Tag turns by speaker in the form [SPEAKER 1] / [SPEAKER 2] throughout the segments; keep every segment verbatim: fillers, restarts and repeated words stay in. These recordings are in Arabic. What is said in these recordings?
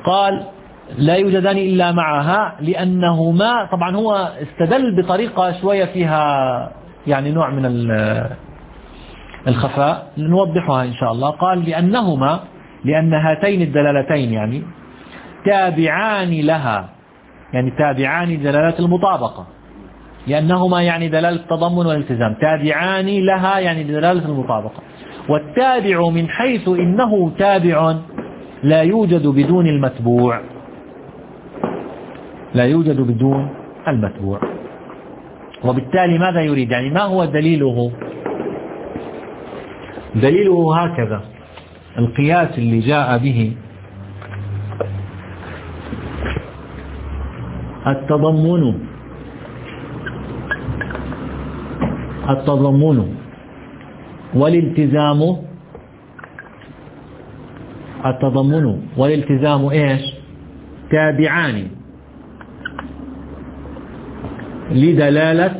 [SPEAKER 1] قال لا يوجدان إلا معها لأنهما، طبعا هو استدل بطريقة شوية فيها يعني نوع من الخفاء، نوضحها إن شاء الله. قال لأنهما، لأن هاتين الدلالتين يعني تابعان لها، يعني تابعان دلالة المطابقة، لأنهما يعني دلالة التضمن والالتزام، تابعان لها يعني دلالة المطابقة. والتابع من حيث إنه تابع لا يوجد بدون المتبوع، لا يوجد بدون المتبوع. وبالتالي ماذا يريد؟ يعني ما هو دليله؟ دليله هكذا، القياس اللي جاء به التضمن التضمن والالتزام، التضمن والالتزام ايش؟ تابعان لدلالة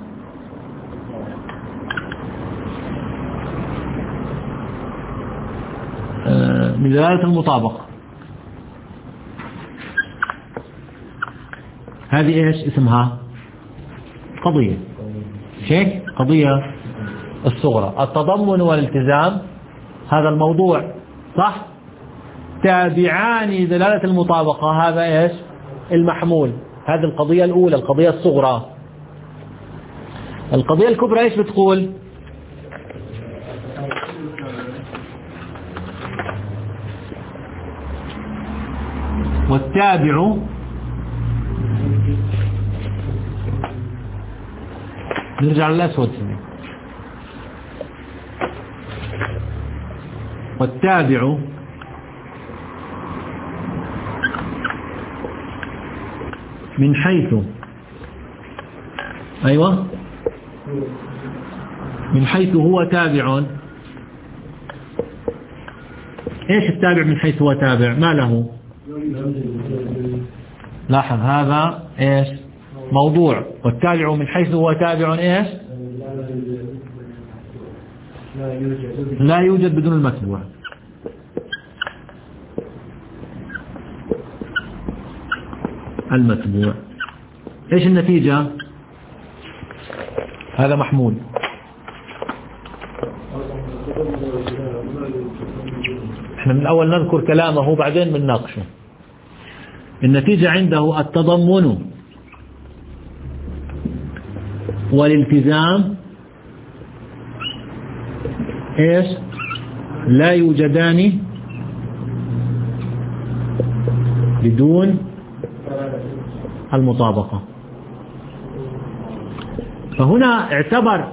[SPEAKER 1] لدلالة المطابقة. هذه ايش اسمها؟ قضية شيء قضية الصغرى. التضمن والالتزام هذا الموضوع صح، تابعان دلالة المطابقة هذا ايش؟ المحمول. هذه القضية الأولى، القضية الصغرى. القضية الكبرى ايش بتقول؟ والتابع نرجع للأسود، والتابع من حيث، أيوة، من حيث هو تابع. ايش التابع من حيث هو تابع؟ ما له؟ لاحظ هذا ايش موضوع. والتابع من حيث هو تابع ايش؟ لا يوجد بدون المتبوع. المتبوع ايش النتيجة؟ هذا محمول. احنا من الاول نذكر كلامه بعدين بنناقشه. النتيجة عنده التضمن والالتزام ايش؟ لا يوجدان بدون المطابقة. فهنا اعتبر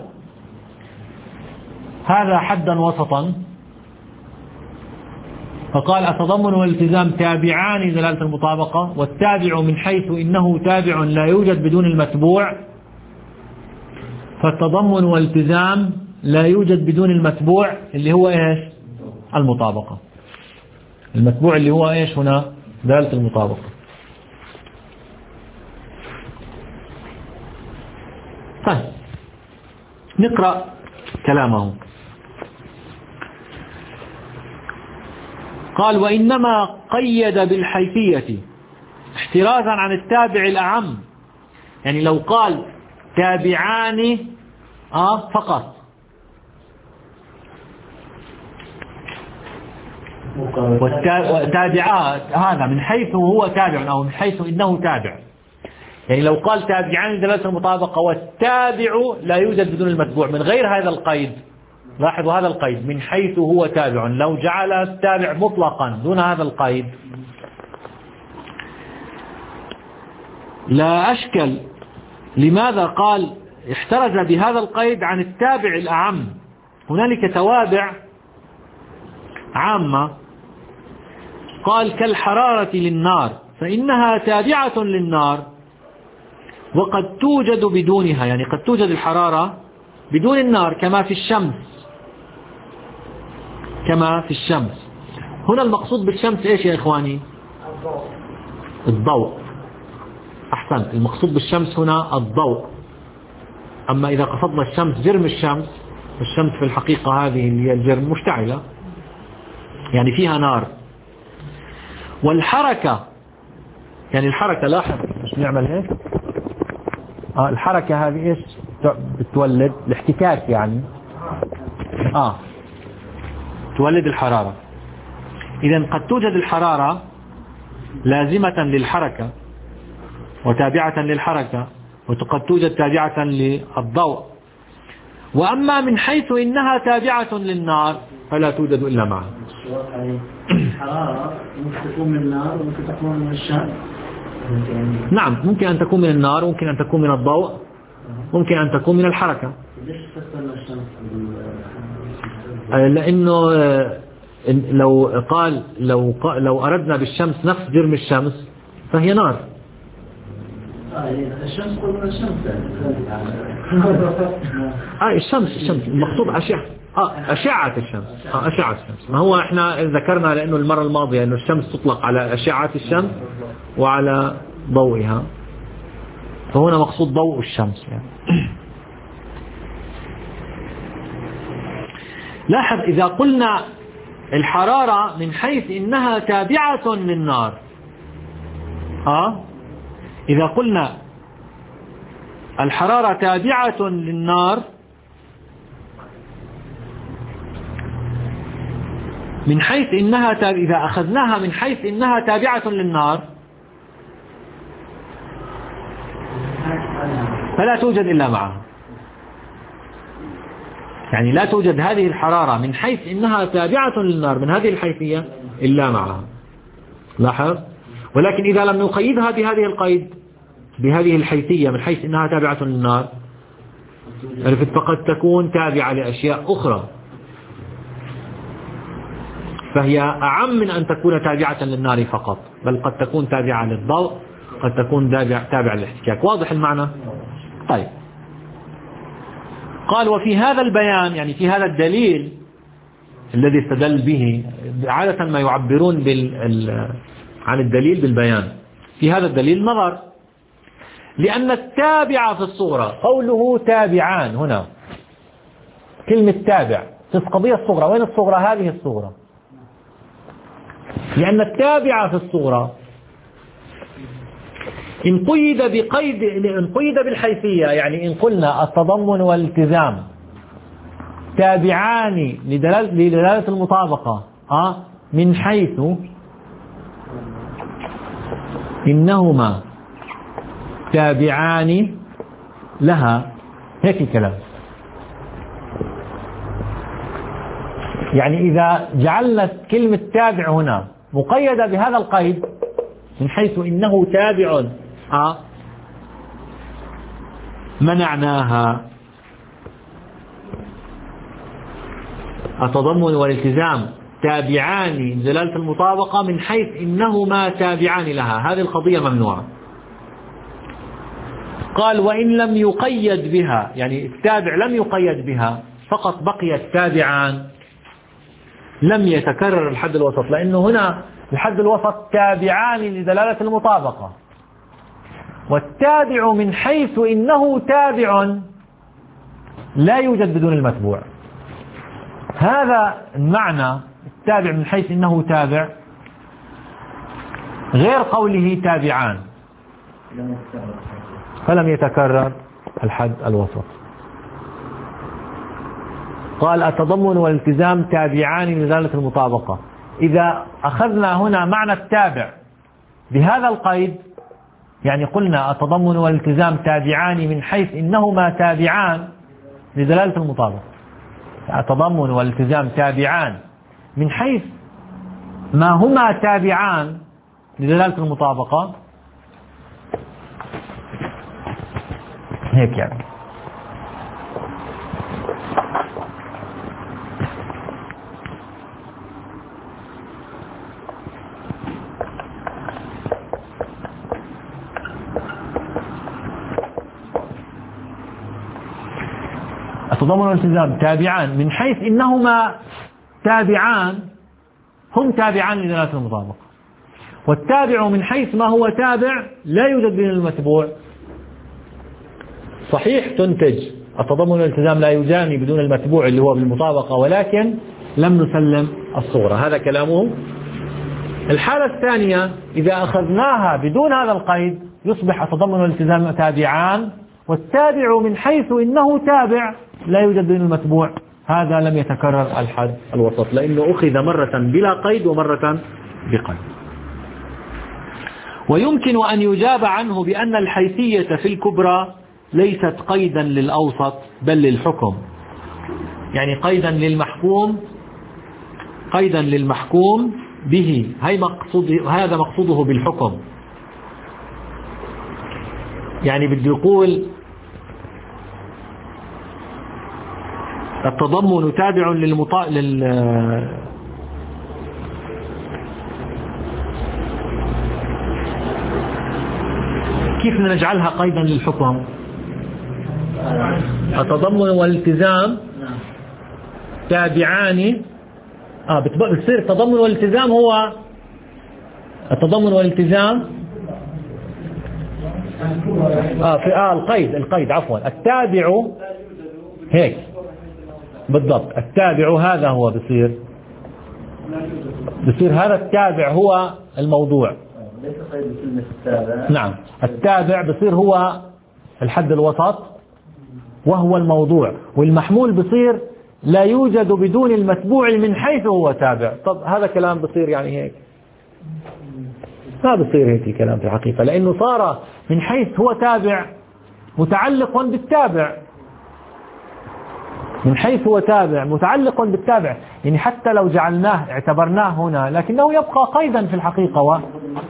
[SPEAKER 1] هذا حدا وسطا، فقال التضمن والالتزام تابعان دلالة المطابقة، والتابع من حيث إنه تابع لا يوجد بدون المتبوع، فالتضمن والالتزام لا يوجد بدون المتبوع اللي هو ايش؟ المطابقة. المتبوع اللي هو ايش هنا؟ دلالة المطابقة. طيب نقرأ كلامه. قال وإنما قيد بالحيثية احترازا عن التابع الأعم. يعني لو قال تابعان آه فقط والتابعات هذا من حيث هو تابع أو من حيث إنه تابع، يعني لو قال تابعان دلالة المطابقة والتابع لا يوجد بدون المتبوع من غير هذا القيد. لاحظوا هذا القيد من حيث هو تابع، لو جعل التابع مطلقا دون هذا القيد لا أشكل. لماذا قال احترز بهذا القيد عن التابع الأعم؟ هنالك توابع عامة، قال كالحرارة للنار فإنها تابعة للنار وقد توجد بدونها، يعني قد توجد الحرارة بدون النار كما في الشمس، كما في الشمس. هنا المقصود بالشمس ايش يا إخواني؟ الضوء. أحسنت، المقصود بالشمس هنا الضوء. أما إذا قصدنا الشمس جرم الشمس، الشمس في الحقيقة هذه اللي هي الجرم مشتعلة، يعني فيها نار. والحركة، يعني الحركة لاحظ مش نعمل هيك آه الحركة هذه إيش بتولد؟ الاحتكاك يعني آه تولد الحرارة. إذن قد توجد الحرارة لازمة للحركة وتابعة للحركة، وقد توجد تابعة للضوء. وأما من حيث إنها تابعة للنار فلا توجد إلا معها.
[SPEAKER 2] الحرارة ممكن تكون من النار وممكن تكون من الشمس.
[SPEAKER 1] نعم ممكن أن تكون من النار، ممكن أن تكون من الضوء، ممكن أن تكون من الحركة.
[SPEAKER 2] ليش تفسر الشمس؟
[SPEAKER 1] لأنه لو قال لو قال لو أردنا بالشمس نفس جرم الشمس فهي نار.
[SPEAKER 2] الشمس قلنا الشمس
[SPEAKER 1] آه الشمس الشمس المقصود أشعة آه أشعة الشمس آه أشعة الشمس. ما هو إحنا ذكرنا لأنه المرة الماضية إنه الشمس تطلق على أشعة الشمس وعلى ضوئها، فهنا مقصود ضوء الشمس يعني. لاحظ إذا قلنا الحرارة من حيث إنها تابعة للنار آه إذا قلنا الحرارة تابعة للنار من حيث إنها تاب... إذا أخذناها من حيث إنها تابعة للنار فلا توجد إلا معها، يعني لا توجد هذه الحرارة من حيث إنها تابعة للنار من هذه الحيثية إلا معها. لاحظ. ولكن إذا لم نقيدها بهذه القيد بهذه الحيثية من حيث إنها تابعة للنار فقد تكون تابعة لأشياء أخرى، فهي أعم من أن تكون تابعة للنار فقط، بل قد تكون تابعة للضوء، قد تكون تابعة للاحتكاك. واضح المعنى؟ طيب. قال وفي هذا البيان، يعني في هذا الدليل الذي استدل به، عادة ما يعبرون بال... عن الدليل بالبيان، في هذا الدليل نظر، لأن التابع في الصغرى قوله تابعان هنا كلمة تابع في القضية الصغرى. وين الصغرى؟ هذه الصغرى. لأن التابع في الصغرى إن قيد بقيد إن قيد بالحيثية، يعني إن قلنا التضمن والالتزام تابعان لدلالة, لدلالة المطابقة آه من حيث إنهما تابعان لها، هيك الكلام. يعني إذا جعلنا كلمة تابع هنا مقيدة بهذا القيد من حيث إنه تابع آه منعناها. التضمن والالتزام تابعان لدلالة المطابقة من حيث إنهما تابعان لها، هذه القضية ممنوعة. قال وإن لم يقيد بها، يعني التابع لم يقيد بها فقط بقيت تابعان، لم يتكرر الحد الوسط، لأنه هنا الحد الوسط تابعان لدلالة المطابقة، والتابع من حيث إنه تابع لا يوجد بدون المتبوع. هذا المعنى التابع من حيث إنه تابع غير قوله تابعان، فلم يتكرر الحد الوسط. قال التضمن والالتزام تابعان لدلالة المطابقة. إذا أخذنا هنا معنى التابع بهذا القيد، يعني قلنا التضمن والالتزام تابعان من حيث إنهما تابعان لدلالة المطابقة، التضمن والالتزام تابعان من حيث ما هما تابعان لدلالة المطابقة، هيك يعني. التضمن والالتزام تابعان من حيث إنهما تابعان، هم تابعان لدلالة المطابقة، والتابع من حيث ما هو تابع لا يوجد بين المتبوع. صحيح تنتج التضمن والالتزام لا يجاني بدون المتبوع اللي هو بالمطابقة، ولكن لم نسلم الصورة. هذا كلامه الحالة الثانية إذا أخذناها بدون هذا القيد يصبح التضمن والالتزام تابعان، والتابع من حيث إنه تابع لا يوجد بين المتبوع، هذا لم يتكرر الحد الوسط لأنه أخذ مرة بلا قيد ومرة بقيد. ويمكن أن يجاب عنه بأن الحيثية في الكبرى ليست قيدا للأوسط بل للحكم، يعني قيدا للمحكوم قيدا للمحكوم به، هي مقصود هذا مقصوده بالحكم. يعني بده يقول التضمن تابع للمطا... لل كيف نجعلها قيدا للحكم؟ التضمن والالتزام تابعان. اه بتصير التضمن والالتزام هو التضمن والالتزام اه في اه القيد القيد عفوا التابع هيك بالضبط. التابع هذا هو بصير بصير هذا التابع هو الموضوع.
[SPEAKER 2] ليس قيد كلمة التابع.
[SPEAKER 1] نعم التابع بصير هو الحد الوسط وهو الموضوع، والمحمول بصير لا يوجد بدون المتبوع من حيث هو تابع. طب هذا كلام بصير يعني هيك؟ ما بصير هيك الكلام في الحقيقة، لأنه صار من حيث هو تابع متعلق بالتابع، من حيث هو تابع متعلق بالتابع، يعني حتى لو جعلناه اعتبرناه هنا لكنه يبقى قيدا في الحقيقة. و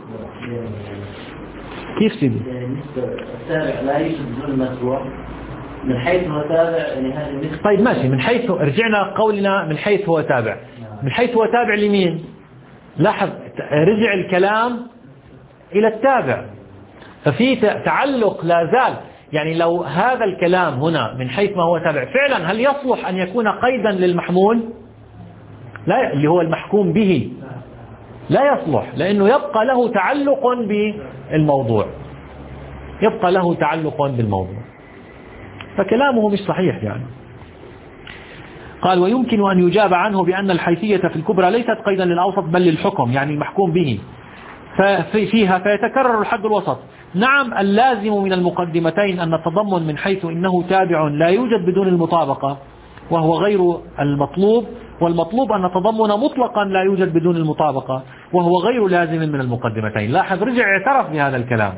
[SPEAKER 1] كيف سيدي؟
[SPEAKER 2] التابع لا يوجد بدون المتبوع من حيث هو تابع، يعني هذه.
[SPEAKER 1] طيب ماشي، من حيث رجعنا قولنا من حيث هو تابع، من حيث هو تابع لمين؟ لاحظ رجع الكلام إلى التابع، ففي تعلق لا زال. يعني لو هذا الكلام هنا من حيث ما هو تابع فعلا هل يصلح أن يكون قيدا للمحمول؟ لا، اللي هو المحكوم به لا يصلح، لأنه يبقى له تعلق بالموضوع، يبقى له تعلق بالموضوع، فكلامه مش صحيح يعني. قال ويمكن أن يجاب عنه بأن الحيثية في الكبرى ليست قيدا للأوسط بل للحكم، يعني المحكوم به فيها فيتكرر الحد الوسط. نعم اللازم من المقدمتين أن التضمن من حيث إنه تابع لا يوجد بدون المطابقة وهو غير المطلوب، والمطلوب أن التضمن مطلقا لا يوجد بدون المطابقة وهو غير لازم من المقدمتين. لاحظ رجع اعترف بهذا الكلام.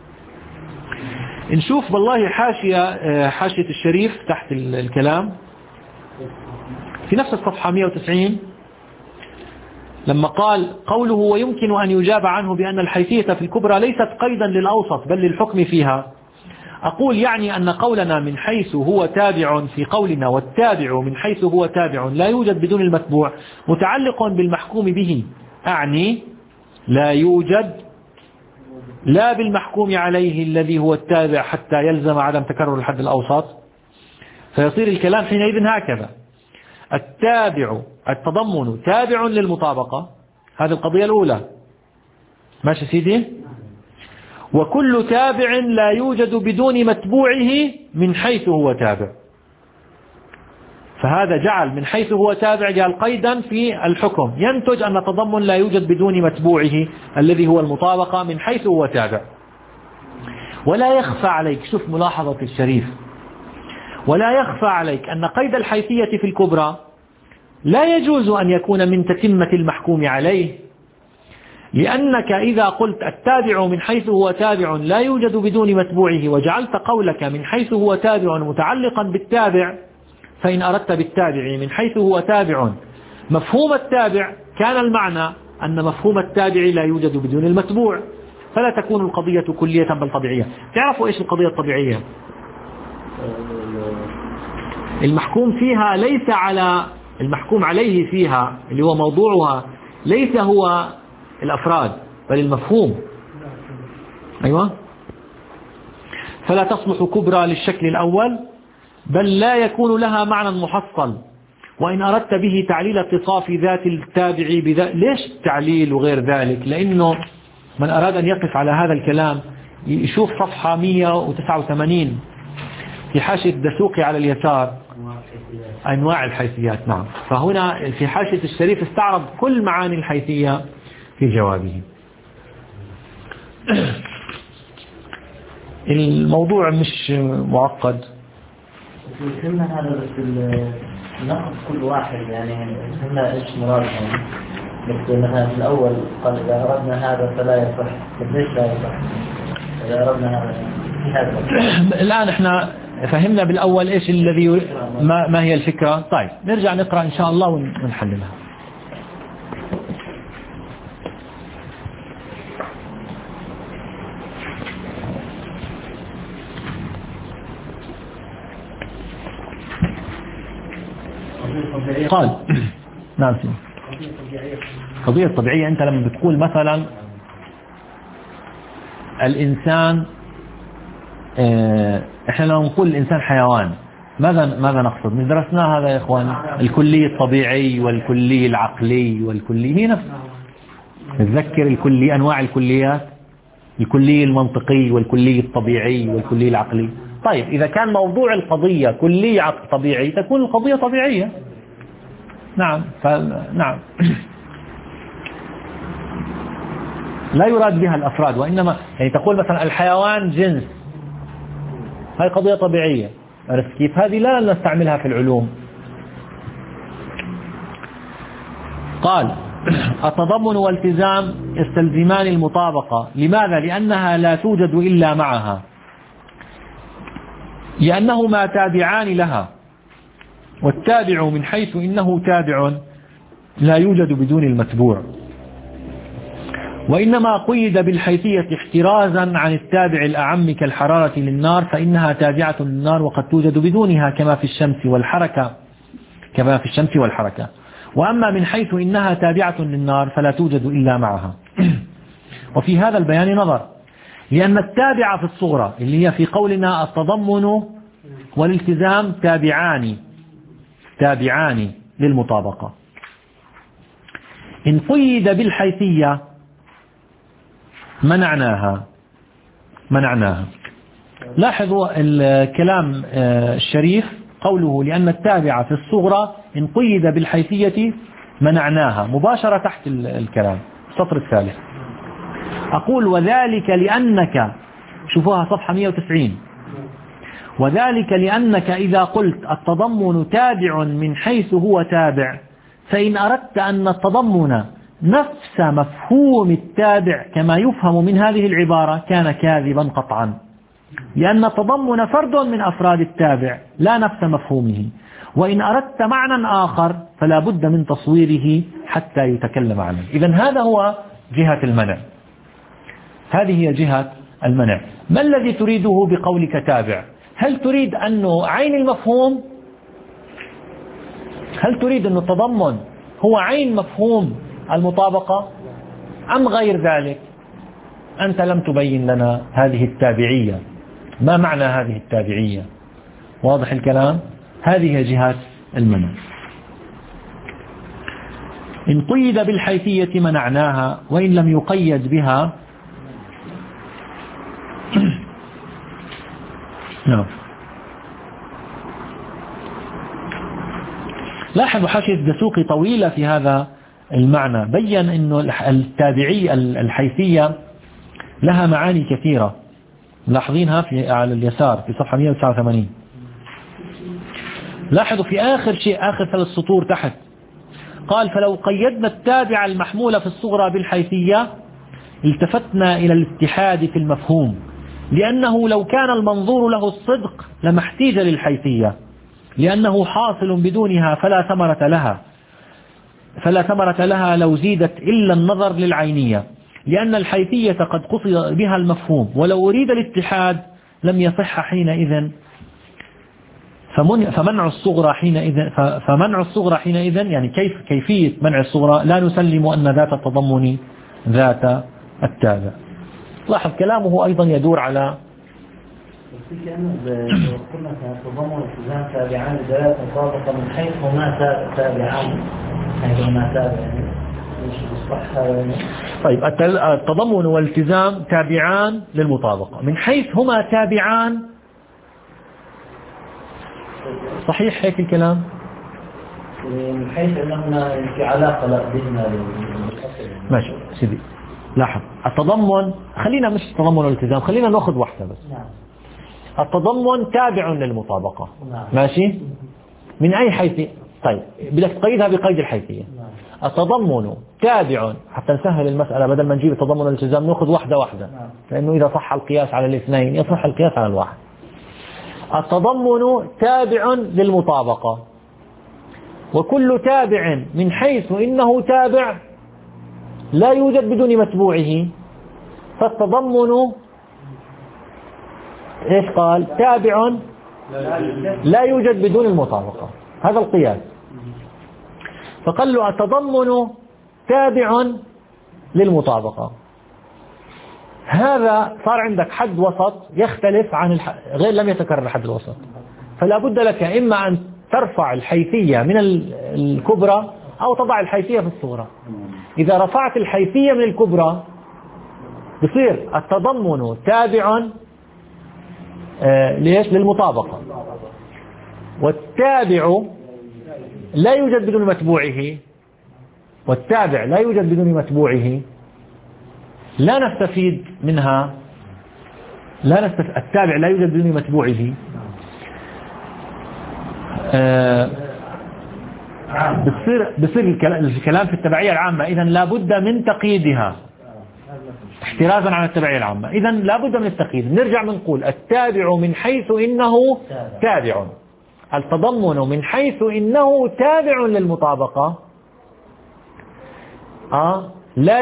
[SPEAKER 1] نشوف بالله حاشية حاشية الشريف تحت الكلام في نفس الصفحة مئة وتسعين لما قال قوله ويمكن أن يجاب عنه بأن الحيثية في الكبرى ليست قيدا للأوسط بل للحكم فيها. أقول يعني أن قولنا من حيث هو تابع في قولنا والتابع من حيث هو تابع لا يوجد بدون المتبوع متعلق بالمحكوم به، أعني لا يوجد لا بالمحكوم عليه الذي هو التابع حتى يلزم عدم تكرر الحد الأوسط. فيصير الكلام حينئذ هكذا: التابع التضمن تابع للمطابقة، هذه القضية الأولى، ماشي سيدي؟ وكل تابع لا يوجد بدون متبوعه من حيث هو تابع، فهذا جعل من حيث هو تابع جعل قيدا في الحكم، ينتج أن التضمن لا يوجد بدون متبوعه الذي هو المطابقة من حيث هو تابع. ولا يخفى عليك، شوف ملاحظة الشريف، ولا يخفى عليك أن قيد الحيثية في الكبرى لا يجوز أن يكون من تتمة المحكوم عليه، لأنك إذا قلت التابع من حيث هو تابع لا يوجد بدون متبوعه وجعلت قولك من حيث هو تابع متعلقا بالتابع، فإن أردت بالتابع من حيث هو تابع مفهوم التابع كان المعنى أن مفهوم التابع لا يوجد بدون المتبوع، فلا تكون القضية كلية بل طبيعية. تعرفوا إيش القضية الطبيعية؟ المحكوم فيها ليس على المحكوم عليه فيها اللي هو موضوعها ليس هو الأفراد بل المفهوم. أيوة، فلا تصلح كبرى للشكل الأول بل لا يكون لها معنى محصل. وإن أردت به تعليل اتصاف ذات التابع بذات، ليش تعليل وغير ذلك؟ لأنه من أراد أن يقف على هذا الكلام يشوف صفحة مئة وتسعة وثمانين في حاشية الدسوقي على اليسار، أنواع الحيثيات. نعم، فهنا في حاشية الشريف استعرض كل معاني الحيثية في جوابه. الموضوع مش معقد.
[SPEAKER 2] فهمنا هذا بس نقص كل واحد يعني فهمنا ايش مرادهم. بس مثلا في الأول قال إذا أردنا هذا فلا يصح، ليش لا يصح؟ إذا أردنا هذا في هذا.
[SPEAKER 1] الآن احنا فهمنا بالأول إيش الذي ما, ما هي الفكرة. طيب نرجع نقرأ إن شاء الله ونحللها. قال نعم سيدي. قضية طبيعية أنت لما بتقول مثلا الإنسان اه إحنا لما نقول الإنسان حيوان ماذا ماذا نقصد؟ من درسنا هذا يا إخوان، الكلي الطبيعي والكلي العقلي والكلي هي نفس. نتذكر الكلي أنواع الكليات، الكلي المنطقي والكلي الطبيعي والكلي العقلي. طيب إذا كان موضوع القضية كلي عقل طبيعي تكون القضية طبيعية. نعم نعم لا يراد بها الأفراد، وإنما يعني تقول مثلا الحيوان جنس، هاي قضية طبيعية. عرفت كيف؟ هذه لا نستعملها في العلوم. قال التضمن والالتزام يستلزمان المطابقة. لماذا؟ لأنها لا توجد إلا معها، لأنهما تابعان لها، والتابع من حيث إنه تابع لا يوجد بدون المتبوع، وإنما قيد بالحيثية احترازا عن التابع الأعم كالحرارة للنار، فإنها تابعة للنار وقد توجد بدونها كما في الشمس والحركة كما في الشمس والحركة. وأما من حيث إنها تابعة للنار فلا توجد إلا معها. وفي هذا البيان نظر، لأن التابع في الصغرى اللي هي في قولنا التضمن والالتزام تابعان تابعان للمطابقة. إن قيد بالحيثية منعناها منعناها لاحظوا الكلام الشريف، قوله لأن التابع في الصغرى إن قيد بالحيثية منعناها، مباشرة تحت الكلام السطر الثالث. أقول وذلك لأنك، شوفوها صفحة مئة وتسعين، وذلك لأنك إذا قلت التضمن تابع من حيث هو تابع، فإن أردت أن التضمن نفس مفهوم التابع كما يفهم من هذه العبارة كان كاذبا قطعا، لأن التضمن فرد من أفراد التابع لا نفس مفهومه. وإن أردت معنى آخر فلا بد من تصويره حتى يتكلم عنه. إذن هذا هو جهة المنع، هذه هي جهة المنع. ما الذي تريده بقولك تابع؟ هل تريد أنه عين المفهوم؟ هل تريد أن التضمن هو عين مفهوم المطابقة أم غير ذلك؟ أنت لم تبين لنا هذه التابعية، ما معنى هذه التابعية؟ واضح الكلام؟ هذه هي جهات المنع. إن قيد بالحيثية منعناها، وإن لم يقيد بها نعم. لاحظوا حاشية الدسوقي طويلة في هذا المعنى، بيّن أنه التابعية الحيثية لها معاني كثيرة، ملاحظينها في على اليسار في صفحة مئة وتسعة وثمانين. لاحظوا في آخر شيء، آخر ثلاث سطور تحت، قال فلو قيدنا التابع المحمولة في الصغرى بالحيثية التفتنا إلى الاتحاد في المفهوم، لأنه لو كان المنظور له الصدق لما احتيج للحيثية، لأنه حاصل بدونها فلا ثمرة لها فلا ثمرة لها لو زيدت إلا النظر للعينية، لأن الحيثية قد قصد بها المفهوم، ولو أريد الاتحاد لم يصح حينئذ. فمنع الصغرى حينئذ فمنع الصغرى حينئذ يعني كيف كيفية منع الصغرى؟ لا نسلم أن ذات التضمن ذات التابع. لاحظ كلامه أيضا يدور على
[SPEAKER 2] قلنا التضمن والالتزام تابعان لدلالة المطابقة من حيث هما تابعان حيث هما تابعان.
[SPEAKER 1] طيب التضمن والالتزام تابعان للمطابقة من حيث هما تابعان، صحيح هيك الكلام؟
[SPEAKER 2] من حيث أنه في علاقة لا بيننا.
[SPEAKER 1] ماشي سيدي لاحظ التضمن، خلينا مش التضمن والالتزام، خلينا نأخذ واحدة بس.
[SPEAKER 2] نعم.
[SPEAKER 1] التضمن تابع للمطابقة.
[SPEAKER 2] نعم.
[SPEAKER 1] ماشي من أي حيث؟ طيب بدك تقيدها بقيد الحيثية.
[SPEAKER 2] نعم.
[SPEAKER 1] التضمن تابع، حتى نسهل المسألة بدل ما نجيب التضمن والالتزام نأخذ واحدة واحدة.
[SPEAKER 2] نعم.
[SPEAKER 1] لأنه إذا صح القياس على الاثنين يصح القياس على الواحد. التضمن تابع للمطابقة، وكل تابع من حيث إنه تابع لا يوجد بدون متبوعه، فالتضمن إيش قال؟ تابع لا يوجد بدون المطابقة، هذا القياس. فقال له التضمن تابع للمطابقة، هذا صار عندك حد وسط يختلف عن الح... غير لم يتكرر الحد الوسط، فلا بد لك إما أن ترفع الحيثية من الكبرى أو تضع الحيثية في الصغرى. إذا رفعت الحيثية من الكبرى بصير التضمن تابع آه ليش؟ للمطابقة، والتابع لا يوجد بدون متبوعه، والتابع لا يوجد بدون متبوعه، لا نستفيد منها، لا نستفيد التابع لا يوجد بدون متبوعه. آه بصير بصير الكلام في التبعية العامة، إذن لا بد من تقييدها احترازا عن التبعية العامة. إذن لا بد من التقييد. نرجع بنقول التابع من حيث إنه تابع، التضمن من حيث إنه تابع للمطابقة. آه لا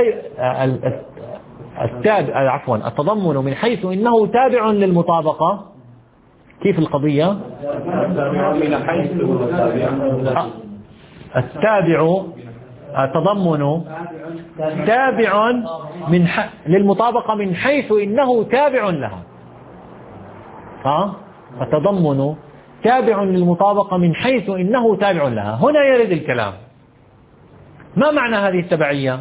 [SPEAKER 1] التابع عفوا التضمن من حيث إنه تابع للمطابقة. كيف القضية؟ التابع التضمن تابع من ح... للمطابقة من حيث إنه تابع لها. ها؟ التضمن تابع للمطابقة من حيث إنه تابع لها. هنا يرد الكلام، ما معنى هذه التبعية؟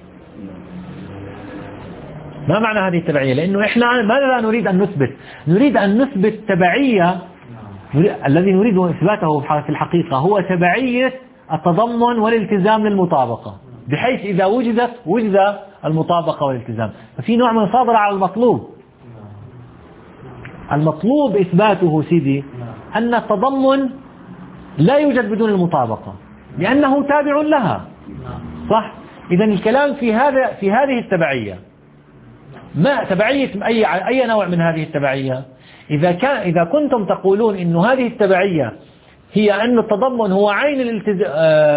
[SPEAKER 1] ما معنى هذه التبعية؟ لأنه إحنا ماذا نريد أن نثبت؟ نريد أن نثبت تبعية، الذي نريد إثباته في الحقيقة هو تبعية التضمن والالتزام للمطابقة، بحيث إذا وجدت وجد المطابقة والالتزام. ففي نوع من المصادرة على المطلوب. المطلوب إثباته سيدي أن التضمن لا يوجد بدون المطابقة لأنه تابع لها، صح؟ إذن الكلام في هذا في هذه التبعية. ما تبعية أي أي نوع من هذه التبعية؟ إذا كان إذا كنتم تقولون إنه هذه التبعية هي أن التضمن هو عين الالتزام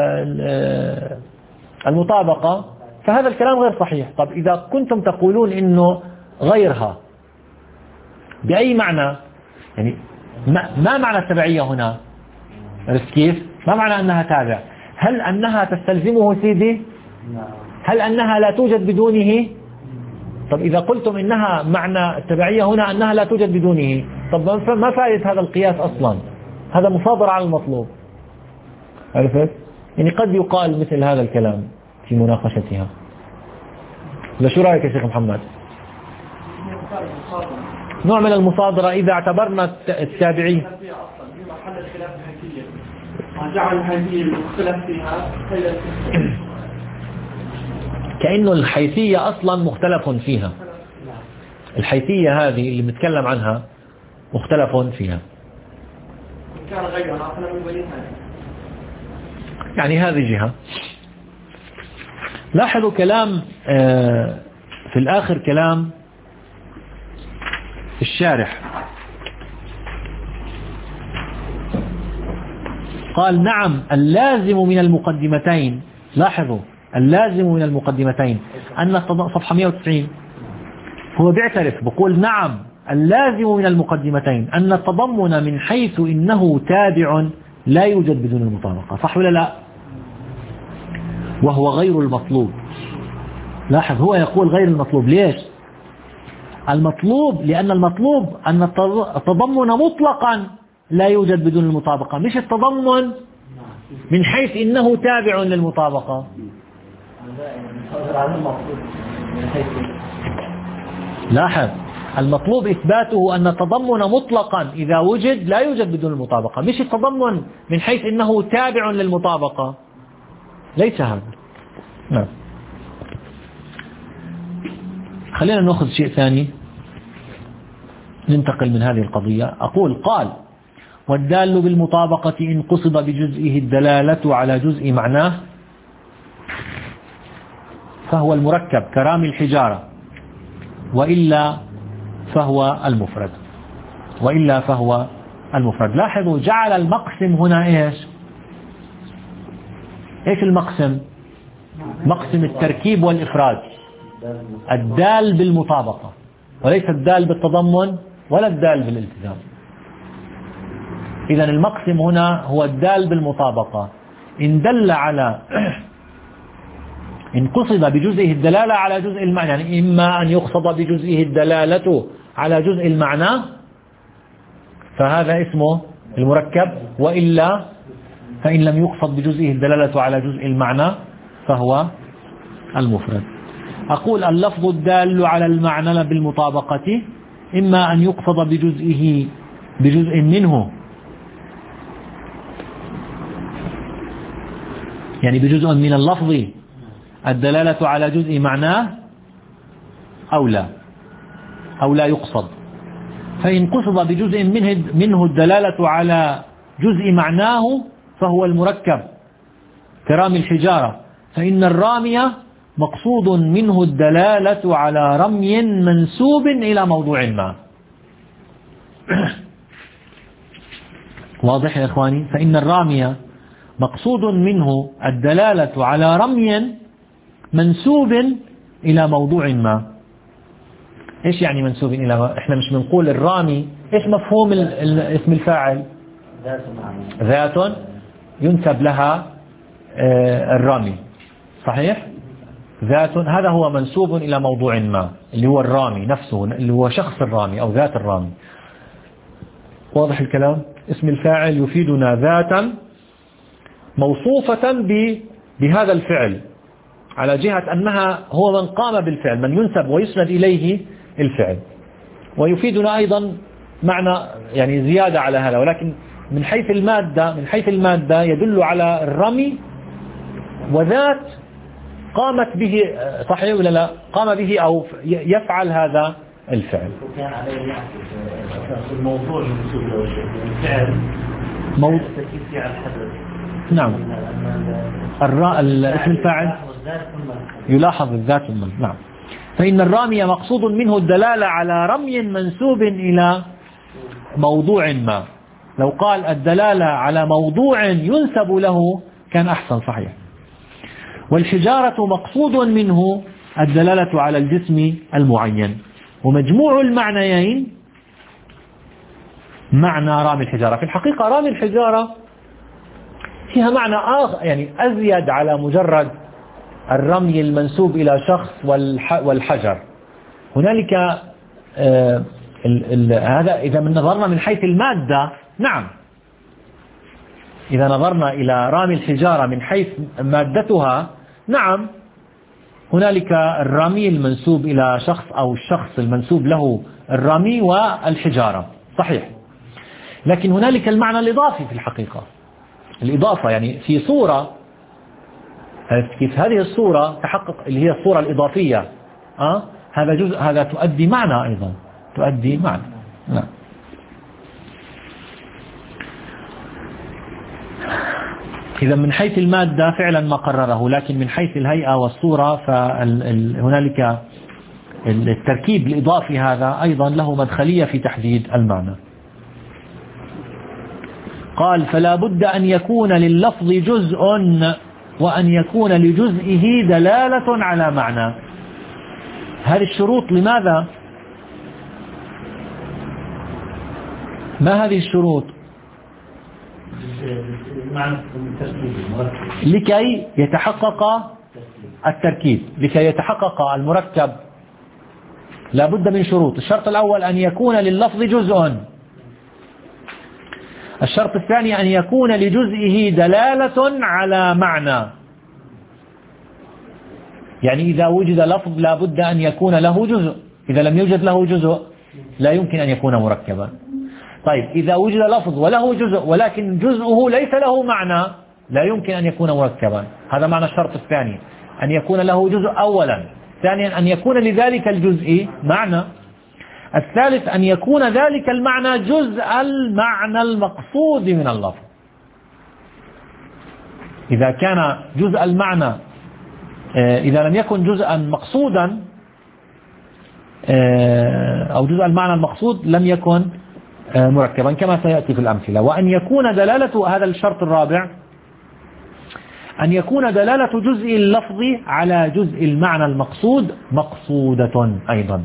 [SPEAKER 1] المطابقة، فهذا الكلام غير صحيح. طب إذا كنتم تقولون إنه غيرها بأي معنى؟ يعني ما, ما معنى التبعية هنا؟ عرفت كيف؟ ما معنى أنها تابع؟ هل أنها تستلزمه سيدي؟ هل أنها لا توجد بدونه؟ طب إذا قلتم إنها معنى التبعية هنا أنها لا توجد بدونه، طب ما فائدة هذا القياس أصلا؟ هذا مصادرة على المطلوب. عرفت؟ يعني قد يقال مثل هذا الكلام في مناقشتها. لا شو رأيك يا شيخ محمد؟ نوع من المصادرة إذا اعتبرنا التابعي كأنه الحيثية أصلا مختلف فيها. الحيثية هذه اللي بنتكلم عنها مختلف فيها. يعني هذه جهة. لاحظوا كلام في الآخر، كلام الشارح قال نعم اللازم من المقدمتين. لاحظوا اللازم من المقدمتين أن صفحة مئة وتسعين هو بيعترف بقول نعم اللازم من المقدمتين أن التضمن من حيث إنه تابع لا يوجد بدون المطابقة، صح ولا لا؟ وهو غير المطلوب. لاحظ هو يقول غير المطلوب. ليش؟ المطلوب لأن المطلوب أن التضمن مطلقا لا يوجد بدون المطابقة، مش التضمن من حيث إنه تابع للمطابقة. لاحظ المطلوب إثباته أن التضمن مطلقا إذا وجد لا يوجد بدون المطابقة، مش التضمن من حيث إنه تابع للمطابقة، ليس هذا. نعم. خلينا نأخذ شيء ثاني ننتقل من هذه القضية. أقول قال والدال بالمطابقة إن قصد بجزئه الدلالة على جزء معناه فهو المركب كرامي الحجارة، وإلا فهو المفرد، وإلا فهو المفرد. لاحظوا جعل المقسم هنا إيش؟ إيش المقسم؟ مقسم التركيب والإفراد، الدال بالمطابقة، وليس الدال بالتضمن ولا الدال بالالتزام. إذن المقسم هنا هو الدال بالمطابقة إن دل على إن قصد بجزئه الدلالة على جزء المعنى، يعني إما أن يقصد بجزئه الدلالة على جزء المعنى فهذا اسمه المركب، وإلا فإن لم يقصد بجزئه الدلالة على جزء المعنى فهو المفرد. أقول اللفظ الدال على المعنى بالمطابقة إما أن يقصد بجزئه بجزء منه، يعني بجزء من اللفظ الدلالة على جزء معناه، أو لا أو لا يقصد. فإن قصد بجزء منه, منه الدلالة على جزء معناه فهو المركب كرامي الحجارة، فإن الرامي مقصود منه الدلالة على رمي منسوب إلى موضوع ما. واضح يا إخواني؟ فإن الرامي مقصود منه الدلالة على رمي منسوب إلى موضوع ما. إيش يعني منسوب إلى ما؟ إحنا مش بنقول الرامي، إيش مفهوم اسم الفاعل؟ ذات ينسب لها الرامي، صحيح؟ ذات، هذا هو منسوب إلى موضوع ما اللي هو الرامي نفسه، اللي هو شخص الرامي أو ذات الرامي. واضح الكلام؟ اسم الفاعل يفيدنا ذاتا موصوفة بهذا الفعل على جهة أنها هو من قام بالفعل، من ينسب ويسند إليه الفعل. ويفيدنا أيضا معنى يعني زيادة على هذا، ولكن من حيث المادة من حيث المادة يدل على الرمي وذات قامت به، صحيح ولا لا؟ قام به أو يفعل هذا الفعل.
[SPEAKER 2] وكان عليه الموضوع منسوب له الفعل
[SPEAKER 1] موضوع
[SPEAKER 2] فعل حدث.
[SPEAKER 1] نعم. الراء اسم الفاعل يلاحظ الذات المن. نعم. فإن الرامي مقصود منه الدلالة على رمي منسوب إلى موضوع ما. لو قال الدلالة على موضوع ينسب له كان أحسن، صحيح. والحجارة مقصود منه الدلالة على الجسم المعين، ومجموع المعنيين معنى رامي الحجارة. في الحقيقة رامي الحجارة فيها معنى آخر، يعني أزيد على مجرد الرمي المنسوب إلى شخص والحجر. هنالك آه ال ال هذا إذا من نظرنا من حيث المادة، نعم، إذا نظرنا إلى رامي الحجارة من حيث مادتها، نعم، هنالك الرمي المنسوب إلى شخص أو الشخص المنسوب له الرمي والحجارة، صحيح. لكن هنالك المعنى الإضافي في الحقيقة، الإضافة يعني في صورة، كيف هذه الصورة تحقق اللي هي الصورة الإضافية، أه؟ هذا جزء، هذا تؤدي معنى أيضا، تؤدي معنى. نعم. إذا من حيث المادة فعلا ما قرره، لكن من حيث الهيئة والصورة فهنالك التركيب الإضافي هذا أيضا له مدخلية في تحديد المعنى. قال فلا بد أن يكون لللفظ جزء وأن يكون لجزئه دلالة على معنى. هذه الشروط لماذا؟ ما هذه الشروط؟ لكي يتحقق التركيب، لكي يتحقق المركب لا بد من شروط. الشرط الأول أن يكون لللفظ جزء، الشرط الثاني أن يكون لجزئه دلالة على معنى، يعني إذا وجد لفظ لا بد أن يكون له جزء، إذا لم يوجد له جزء لا يمكن أن يكون مركبا. طيب إذا وجد لفظ وله جزء ولكن جزءه ليس له معنى لا يمكن أن يكون مركبا. هذا معنى الشرط الثاني، أن يكون له جزء أولا. ثانيا أن يكون لذلك الجزء معنى. الثالث أن يكون ذلك المعنى جزء المعنى المقصود من اللفظ. إذا كان جزء المعنى إذا لم يكن جزءا مقصودا أو جزء المعنى المقصود لم يكن مركبا كما سيأتي في الأمثلة. وأن يكون دلالة هذا الشرط الرابع أن يكون دلالة جزء اللفظ على جزء المعنى المقصود مقصودة أيضا.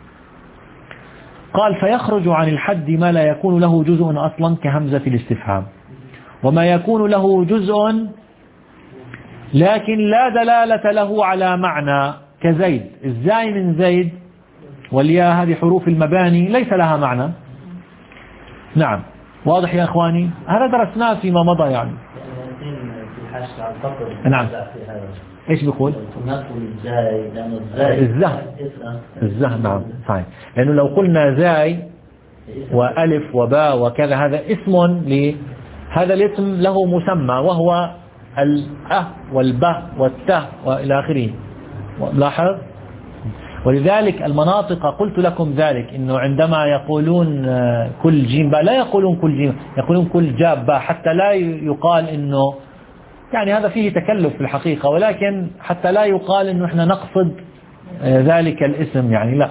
[SPEAKER 1] قال فيخرج عن الحد ما لا يكون له جزء أصلا كهمزة الاستفهام، وما يكون له جزء لكن لا دلالة له على معنى كزيد. الزاي من زيد والياء هذه حروف المباني ليس لها معنى. نعم واضح يا أخواني، هذا درسناه فيما مضى يعني. نعم ايش بيقول الزه الزه نعم صحيح، لأنه لو قلنا زاي وألف وباء وكذا هذا اسم لهذا الاسم له مسمى وهو الأه والباء والتاء وإلى آخره. لاحظ، ولذلك المناطق قلت لكم ذلك إنه عندما يقولون كل جيم باء لا يقولون كل جيم، يقولون كل جاب باء حتى لا يقال إنه يعني هذا فيه تكلف في الحقيقة، ولكن حتى لا يقال إنه إحنا نقصد ذلك الاسم يعني لا.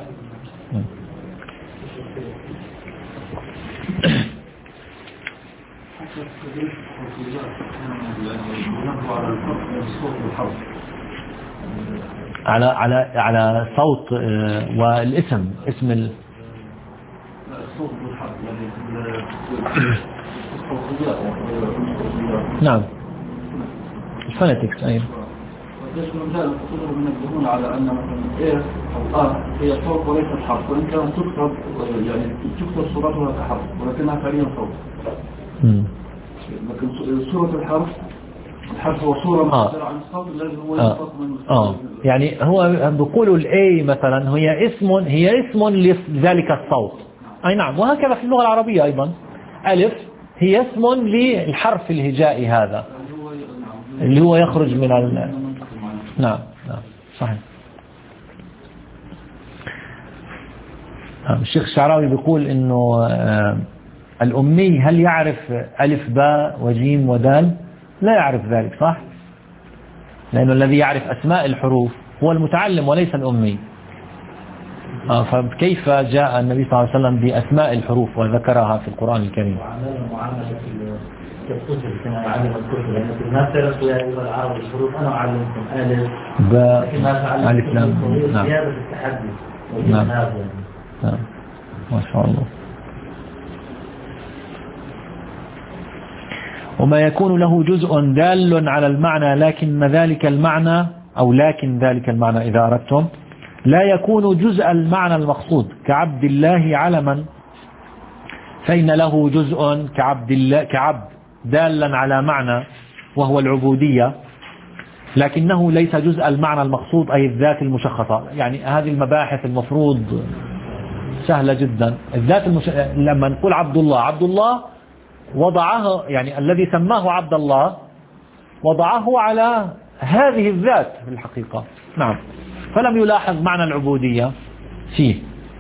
[SPEAKER 1] على على على صوت والاسم اسم ال نعم الفونيتكس أيضا.
[SPEAKER 3] ينبهون على أن مثلا إيه أو آه هي صوت وليست حرف، وإن كانت تكتب يعني تكتب صورتها كحرف ولكنها فعليا صوت. لكن صورة الحرف الحرف هو صورة مصدر عن الصوت الذي هو ينطق من
[SPEAKER 1] آه يعني هو بيقولوا الأي مثلا هي اسم هي اسم لذلك الصوت. أي نعم، وهكذا في اللغة العربية أيضا ألف هي اسم للحرف الهجائي هذا اللي هو يخرج من ال... نعم نعم صحيح. الشيخ الشعراوي بيقول إنه الأمي هل يعرف ألف باء وجيم ودال؟ لا يعرف ذلك صح؟ لأنه الذي يعرف أسماء الحروف هو المتعلم وليس الأمي. فكيف جاء النبي صلى الله عليه وسلم بأسماء الحروف وذكرها في القرآن الكريم؟
[SPEAKER 2] كالكتب كما علم الكتب، لأن يعني الناس درسوا يا أيها العرب الحروف أنا أعلمكم ألف
[SPEAKER 1] باء
[SPEAKER 2] ألف لام
[SPEAKER 1] نعم
[SPEAKER 2] زيادة التحدي
[SPEAKER 1] نعم نعم ما شاء الله. وما يكون له جزء دال على المعنى لكن ذلك المعنى أو لكن ذلك المعنى إذا أردتم لا يكون جزء المعنى المقصود كعبد الله علما، فإن له جزء كعبد الله كعبد دالا على معنى وهو العبودية، لكنه ليس جزء المعنى المقصود أي الذات المشخصة. يعني هذه المباحث المفروض سهلة جدا. الذات المش... لما نقول عبد الله عبد الله وضعه يعني الذي سماه عبد الله وضعه على هذه الذات في الحقيقة. نعم، فلم يلاحظ معنى العبودية فيه.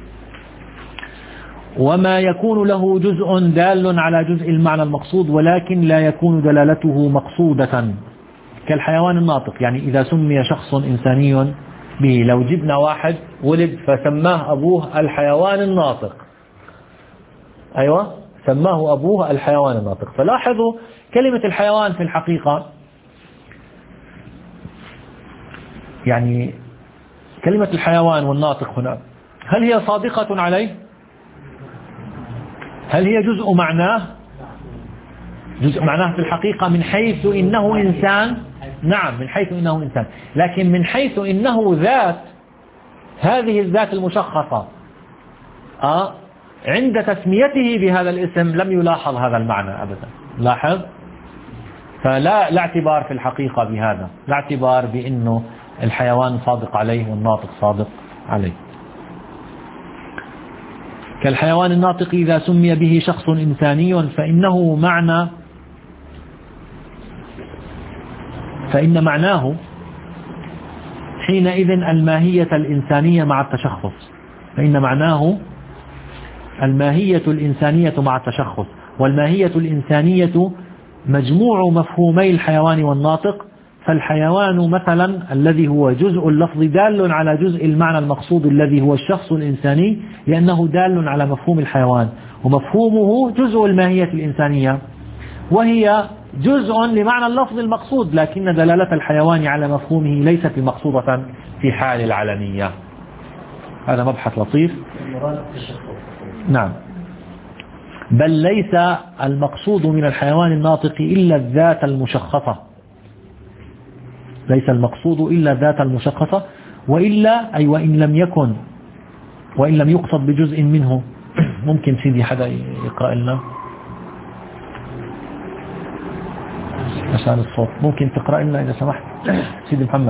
[SPEAKER 1] وما يكون له جزء دال على جزء المعنى المقصود ولكن لا يكون دلالته مقصودة كالحيوان الناطق. يعني إذا سمي شخص إنساني به، لو جبنا واحد ولد فسماه أبوه الحيوان الناطق، أيوة سماه أبوه الحيوان الناطق. فلاحظوا كلمة الحيوان في الحقيقة يعني كلمة الحيوان والناطق هنا هل هي صادقة عليه؟ هل هي جزء معناه؟ جزء معناه في الحقيقة من حيث إنه إنسان. نعم من حيث إنه إنسان، لكن من حيث إنه ذات هذه الذات المشخصة آه عند تسميته بهذا الاسم لم يلاحظ هذا المعنى أبدا. لاحظ، فلا لا اعتبار في الحقيقة بهذا، لا اعتبار بأنه الحيوان صادق عليه والناطق صادق عليه. كالحيوان الناطق إذا سمي به شخص إنساني فإنه معنى فإن معناه حينئذ الماهية الإنسانية مع التشخص فإن معناه الماهية الإنسانية مع التشخص والماهية الإنسانية مجموع مفهومي الحيوان والناطق. فالحيوان مثلا الذي هو جزء اللفظ دال على جزء المعنى المقصود الذي هو الشخص الإنساني لأنه دال على مفهوم الحيوان ومفهومه جزء الماهية الإنسانية وهي جزء لمعنى اللفظ المقصود لكن دلالة الحيوان على مفهومه ليست بمقصودة في حال العلنية. هذا مبحث لطيف. نعم. بل ليس المقصود من الحيوان الناطق إلا الذات المشخصة ليس المقصود إلا الذات المشخصة وإلا أي وإن لم يكن وإن لم يقصد بجزء منه. ممكن سيدي حدا يقرأ لنا عشان الصوت ممكن تقرأ لنا إذا سمحت سيدي محمد.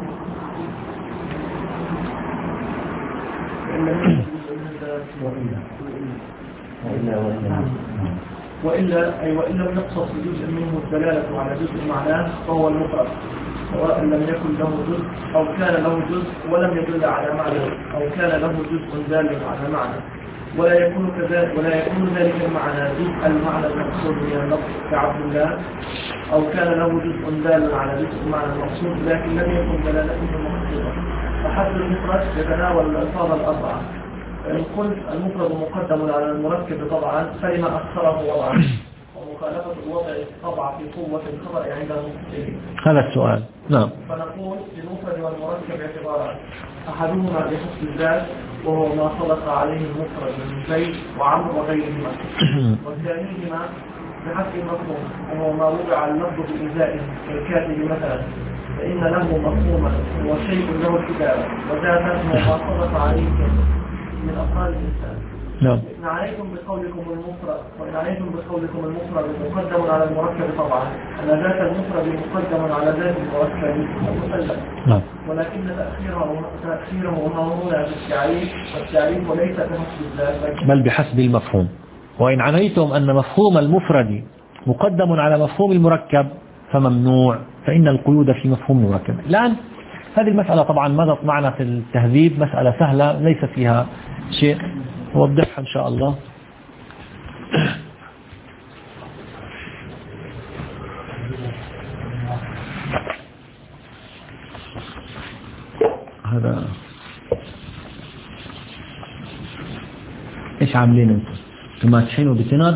[SPEAKER 3] وإلا أي وإن لم يقصد بجزء منه الدلالة على جزء معناه فهو المفرد سواء لم يكن له جزء أو كان له جزء ولم يدل على معنى أو كان له جزء دال على معنى ولا يكون كذلك ولا يكون ذلك المعنى جزء المعنى المقصود من اللفظ كعبد الله أو كان له جزء دال على جزء المعنى المقصود لكن لم يكن دلالته مقصودة. فحسب المفرد يتناول الألفاظ الأربعة. فإن قلت المفرد مقدم على المركب طبعا فلما أخره وضعا ومخالفة الوضع طبع في قوة الخبر عند المفسرين.
[SPEAKER 1] هذا السؤال. نعم.
[SPEAKER 3] فنقول المفرد والمركب اعتبارات أحدهما بحسب الذات وهو ما صدق عليه المفرد من زيد وعمر وغيرهما والثانيهما بحسب المفهوم وهو ما وضع اللفظ بإزائه كالكاتب مثلا فإن له مفهوما هو شيء له الكتابة وذاته ما صدق عليه من أفعال الإنسان.
[SPEAKER 1] نعم.
[SPEAKER 3] إن عليكم بقولكم المفرد وإن عليكم بقولكم المفرد مقدم على المركب طبعا أن ذات المفرد مقدم على ذات المركب المسلم.
[SPEAKER 1] نعم.
[SPEAKER 3] ولكن تأخيره تأخيره هنا بالتعريف والتعريف وليس بحسب الذات
[SPEAKER 1] بل بحسب المفهوم. وإن عنيتم أن مفهوم المفرد مقدم على مفهوم المركب فممنوع فإن القيود في مفهوم المركب. الآن هذه المسألة طبعا مضت معنا في التهذيب مسألة سهلة ليس فيها شيء نوضحها إن شاء الله. هذا إيش عاملين أنتم؟ أنتم ماسحينه بسنر؟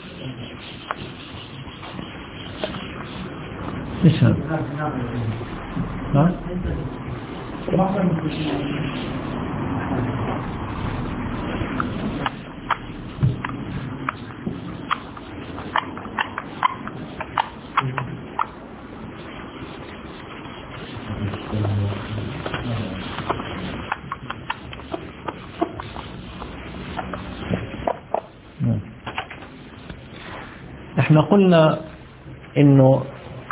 [SPEAKER 1] إيش هذا؟ ها؟ احنا قلنا انه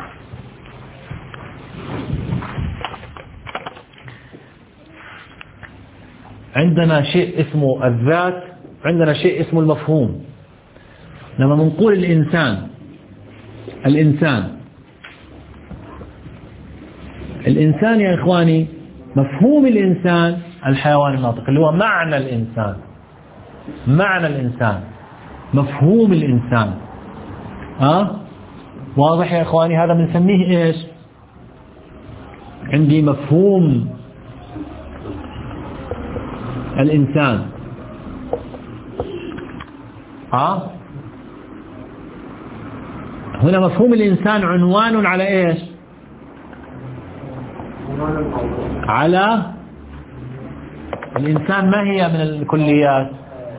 [SPEAKER 1] عندنا شيء اسمه الذات عندنا شيء اسمه المفهوم. لما بنقول الإنسان الإنسان الإنسان يا إخواني مفهوم الإنسان الحيوان الناطق اللي هو معنى الإنسان معنى الإنسان مفهوم الإنسان. ها واضح يا إخواني؟ هذا بنسميه إيش؟ عندي مفهوم الإنسان. ها هنا مفهوم الإنسان عنوان على إيش؟ على الإنسان. ما هي من الكليات؟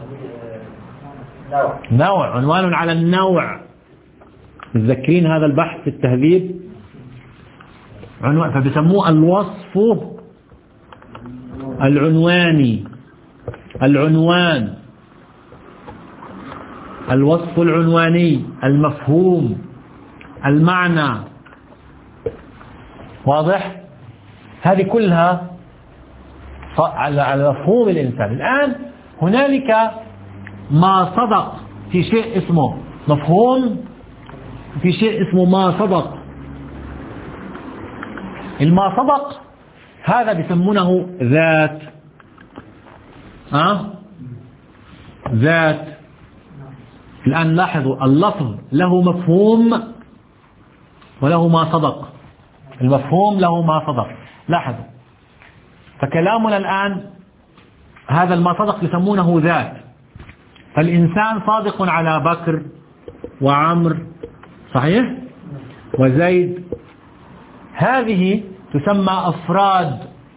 [SPEAKER 1] نوع. عنوان على النوع. متذكرين هذا البحث في التهذيب؟ عنوان فبسموه الوصف العنواني. العنوان الوصف العنواني المفهوم المعنى. واضح؟ هذه كلها على مفهوم الإنسان. الآن هنالك ما صدق، في شيء اسمه مفهوم، في شيء اسمه ما صدق. الما صدق هذا بيسمونه ذات، أه؟ ذات. الآن لاحظوا اللفظ له مفهوم وله ما صدق، المفهوم له ما صدق. لاحظوا، فكلامنا الآن هذا الما صدق يسمونه ذات. فالإنسان صادق على بكر وعمر، صحيح، وزيد، هذه تسمى أفراد،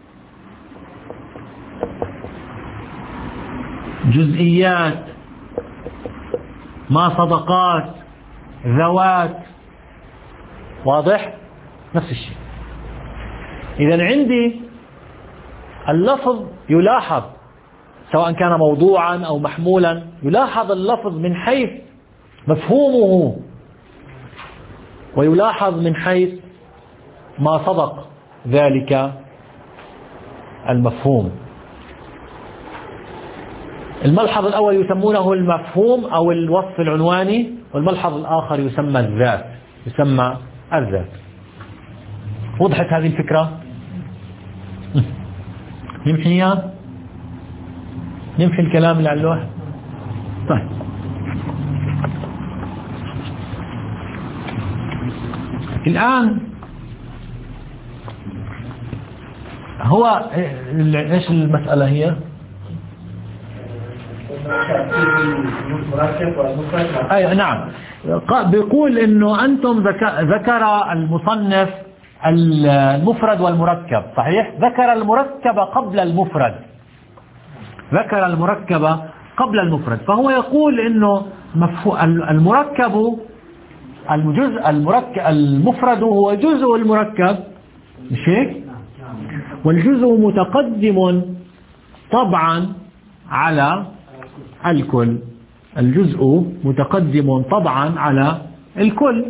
[SPEAKER 1] جزئيات، ما صدقات، ذوات. واضح؟ نفس الشيء. إذا عندي اللفظ يلاحظ سواء كان موضوعا أو محمولا، يلاحظ اللفظ من حيث مفهومه، ويلاحظ من حيث ما صدق ذلك المفهوم. الملحظ الأول يسمونه المفهوم أو الوصف العنواني، والملحظ الآخر يسمى الذات، يسمى الذات. وضحت هذه الفكرة؟ نمحي إياه؟ نمحي الكلام اللي على اللوح؟ طيب، الآن هو ايش المسألة هي؟ أي نعم، بيقول إنه أنتم ذكر المصنف المفرد والمركب، صحيح؟ ذكر المركب قبل المفرد، ذكر المركب قبل المفرد. فهو يقول إنه المركب الجزء المركب المفرد هو جزء المركب، مش هيك؟ والجزء متقدم طبعا على الكل، الجزء متقدم طبعا على الكل.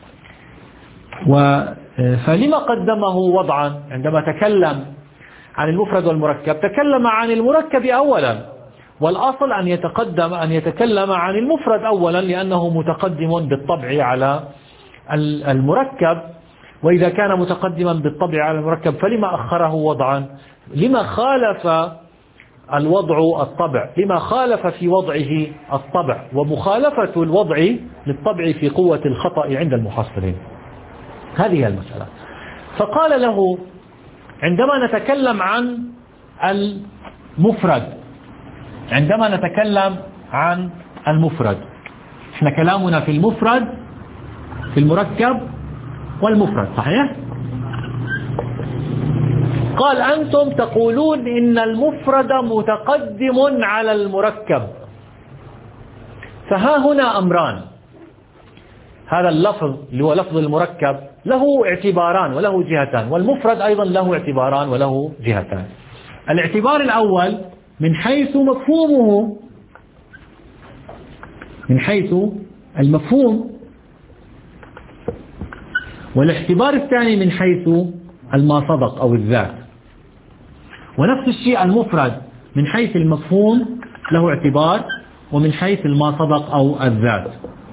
[SPEAKER 1] فلما قدمه وضعا؟ عندما تكلم عن المفرد والمركب تكلم عن المركب أولا، والأصل أن يتقدم أن يتكلم عن المفرد أولا، لأنه متقدم بالطبع على المركب. وإذا كان متقدما بالطبع على المركب فلما أخره وضعا؟ لما خالف الوضع الطبع؟ لما خالف في وضعه الطبع؟ ومخالفة الوضع للطبع في قوة الخطأ عند المحصلين. هذه المسألة. فقال له عندما نتكلم عن المفرد، عندما نتكلم عن المفرد، احنا كلامنا في المفرد، في المركب والمفرد، صحيح؟ قال أنتم تقولون إن المفرد متقدم على المركب. فها هنا أمران، هذا اللفظ اللي هو لفظ المركب له اعتباران وله جهتان، والمفرد أيضا له اعتباران وله جهتان. الاعتبار الأول من حيث مفهومه، من حيث المفهوم، والاعتبار الثاني من حيث الماصدق أو الذات. ونفس الشيء المفرد من حيث المفهوم له اعتبار، ومن حيث الماصدق أو الذات.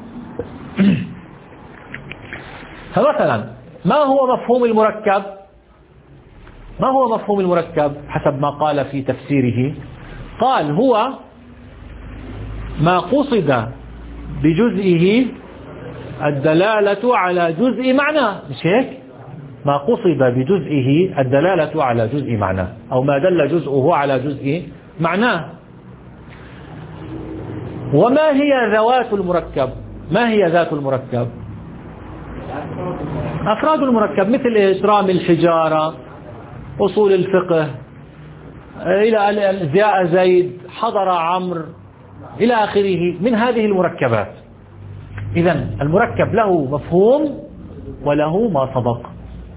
[SPEAKER 1] فمثلا ما هو مفهوم المركب؟ ما هو مفهوم المركب حسب ما قال في تفسيره؟ قال هو ما قصد بجزئه الدلالة على جزء معناه، مش هيك؟ ما قصد بجزئه الدلالة على جزء معناه، أو ما دل جزءه على جزء معناه. وما هي ذوات المركب؟ ما هي ذات المركب؟ أفراد المركب، مثل إجرام الحجارة، أصول الفقه، إلى جاء زيد، حضر عمرو، إلى آخره من هذه المركبات. إذن المركب له مفهوم وله ما صدق.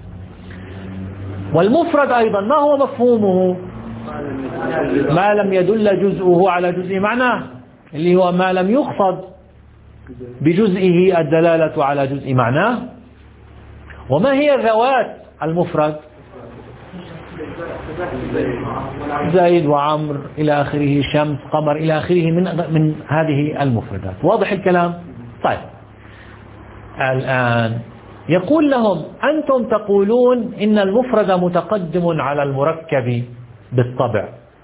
[SPEAKER 1] والمفرد أيضا ما هو مفهومه؟ ما لم يدل جزءه على جزء معناه، اللي هو ما لم يقصد بجزئه الدلالة على جزء معناه. وما هي ذوات المفرد؟ زيد وعمر إلى آخره، شمس، قمر، إلى آخره من من هذه المفردات. واضح الكلام؟ طيب الآن يقول لهم أنتم تقولون إن المفرد متقدم على المركب بالطبع،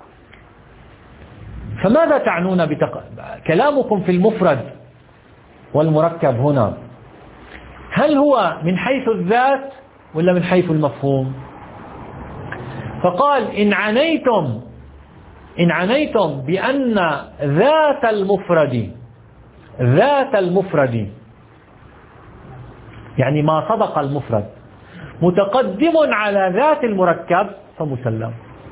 [SPEAKER 1] فماذا تعنون بتق... كلامكم في المفرد والمركب هنا هل هو من حيث الذات ولا من حيث المفهوم؟ فقال إن عنيتم إن عنيتم بأن ذات المفرد ذات المفرد يعني ما سبق المفرد متقدم على ذات المركب فمسلم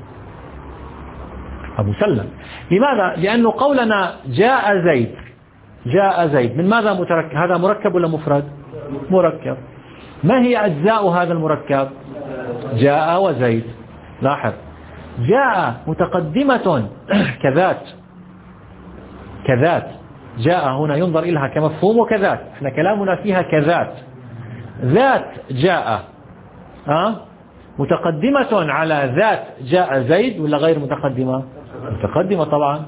[SPEAKER 1] فمسلم لماذا؟ لأنه قولنا جاء زيد جاء زيد من ماذا متركب؟ هذا مركب ولا مفرد؟ مركب. ما هي أجزاء هذا المركب؟ جاء وزيد. لاحظ جاء متقدمة كذات كذات جاء هنا ينظر إليها كمفهوم وكذات، احنا كلامنا فيها كذات. ذات جاء أه؟ متقدمة على ذات جاء زيد ولا غير متقدمة؟ متقدمة طبعا.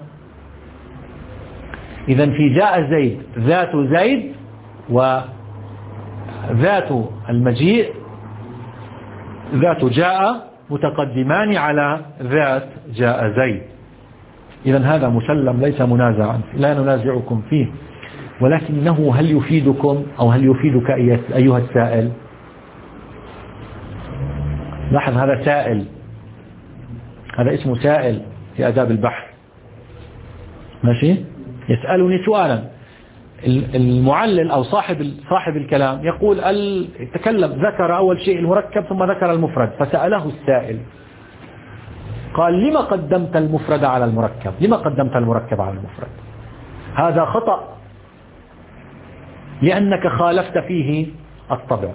[SPEAKER 1] إذن في جاء زيد ذات زيد وذات المجيء ذات جاء متقدمان على ذات جاء زيد. إذن هذا مسلم ليس منازعا، لا ننازعكم فيه، ولكنه هل يفيدكم أو هل يفيدك أيها السائل؟ لاحظ هذا سائل، هذا اسمه سائل في آداب البحث، ماشي؟ يسألني سؤالا، المعلل أو صاحب صاحب الكلام يقول تكلم ذكر أول شيء المركب ثم ذكر المفرد، فسأله السائل قال لما قدمت المفرد على المركب؟ لما قدمت المركب على المفرد؟ هذا خطأ، لأنك خالفت فيه الطبع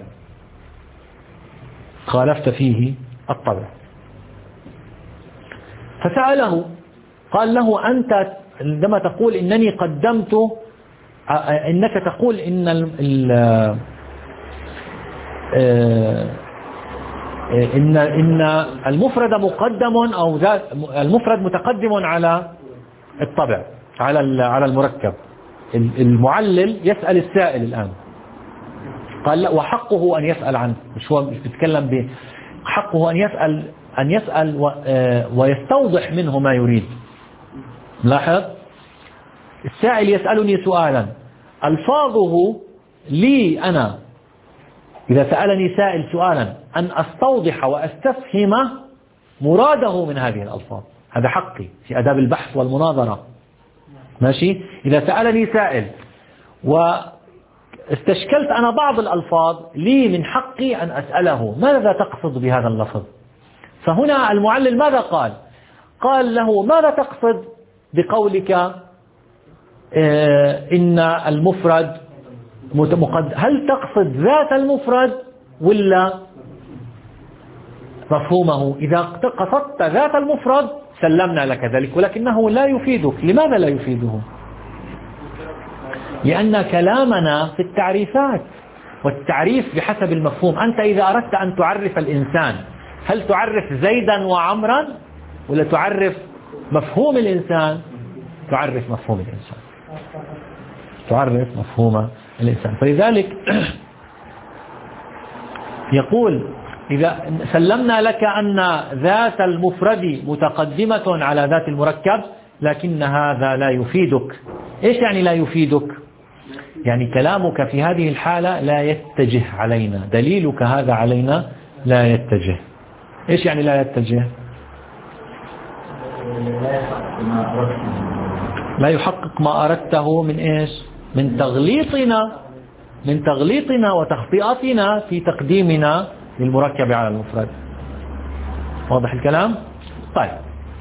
[SPEAKER 1] خالفت فيه الطبع. فسأله قال له أنت عندما تقول إنني قدمت، إنك تقول إن إن إن المفرد مقدم أو المفرد متقدم على الطبع على على المركب. المعلل يسأل السائل الآن، قال لا وحقه أن يسأل عنه، مش هو مش بيتكلم به، حقه أن يسأل أن يسأل ويستوضح منه ما يريد. لاحظ السائل يسألني سؤالا ألفاظه لي أنا، إذا سألني سائل سؤالا أن أستوضح وأستفهم مراده من هذه الألفاظ، هذا حقي في آداب البحث والمناظرة، ماشي؟ إذا سألني سائل واستشكلت أنا بعض الألفاظ لي من حقي أن أسأله ماذا تقصد بهذا اللفظ؟ فهنا المعلل ماذا قال؟ قال له ماذا تقصد بقولك اه إن المفرد مقدم؟ هل تقصد ذات المفرد ولا مفهومه؟ إذا قصدت ذات المفرد سلمنا لك ذلك، ولكنه لا يفيدك. لماذا لا يفيده؟ لأن كلامنا في التعريفات، والتعريف بحسب المفهوم. أنت إذا أردت أن تعرف الإنسان هل تعرف زيدا وعمرا ولا تعرف مفهوم الإنسان؟ تعرف مفهوم الإنسان تعرف مفهوم الإنسان. فلذلك يقول إذا سلمنا لك أن ذات المفرد متقدمة على ذات المركب، لكن هذا لا يفيدك. إيش يعني لا يفيدك؟ يعني كلامك في هذه الحالة لا يتجه علينا، دليلك هذا علينا لا يتجه. إيش يعني لا يتجه؟ لا يحقق ما أردته من إيش؟ من تغليطنا من تغليطنا وتخطئتنا في تقديمنا للمركب على المفرد. واضح الكلام؟ طيب،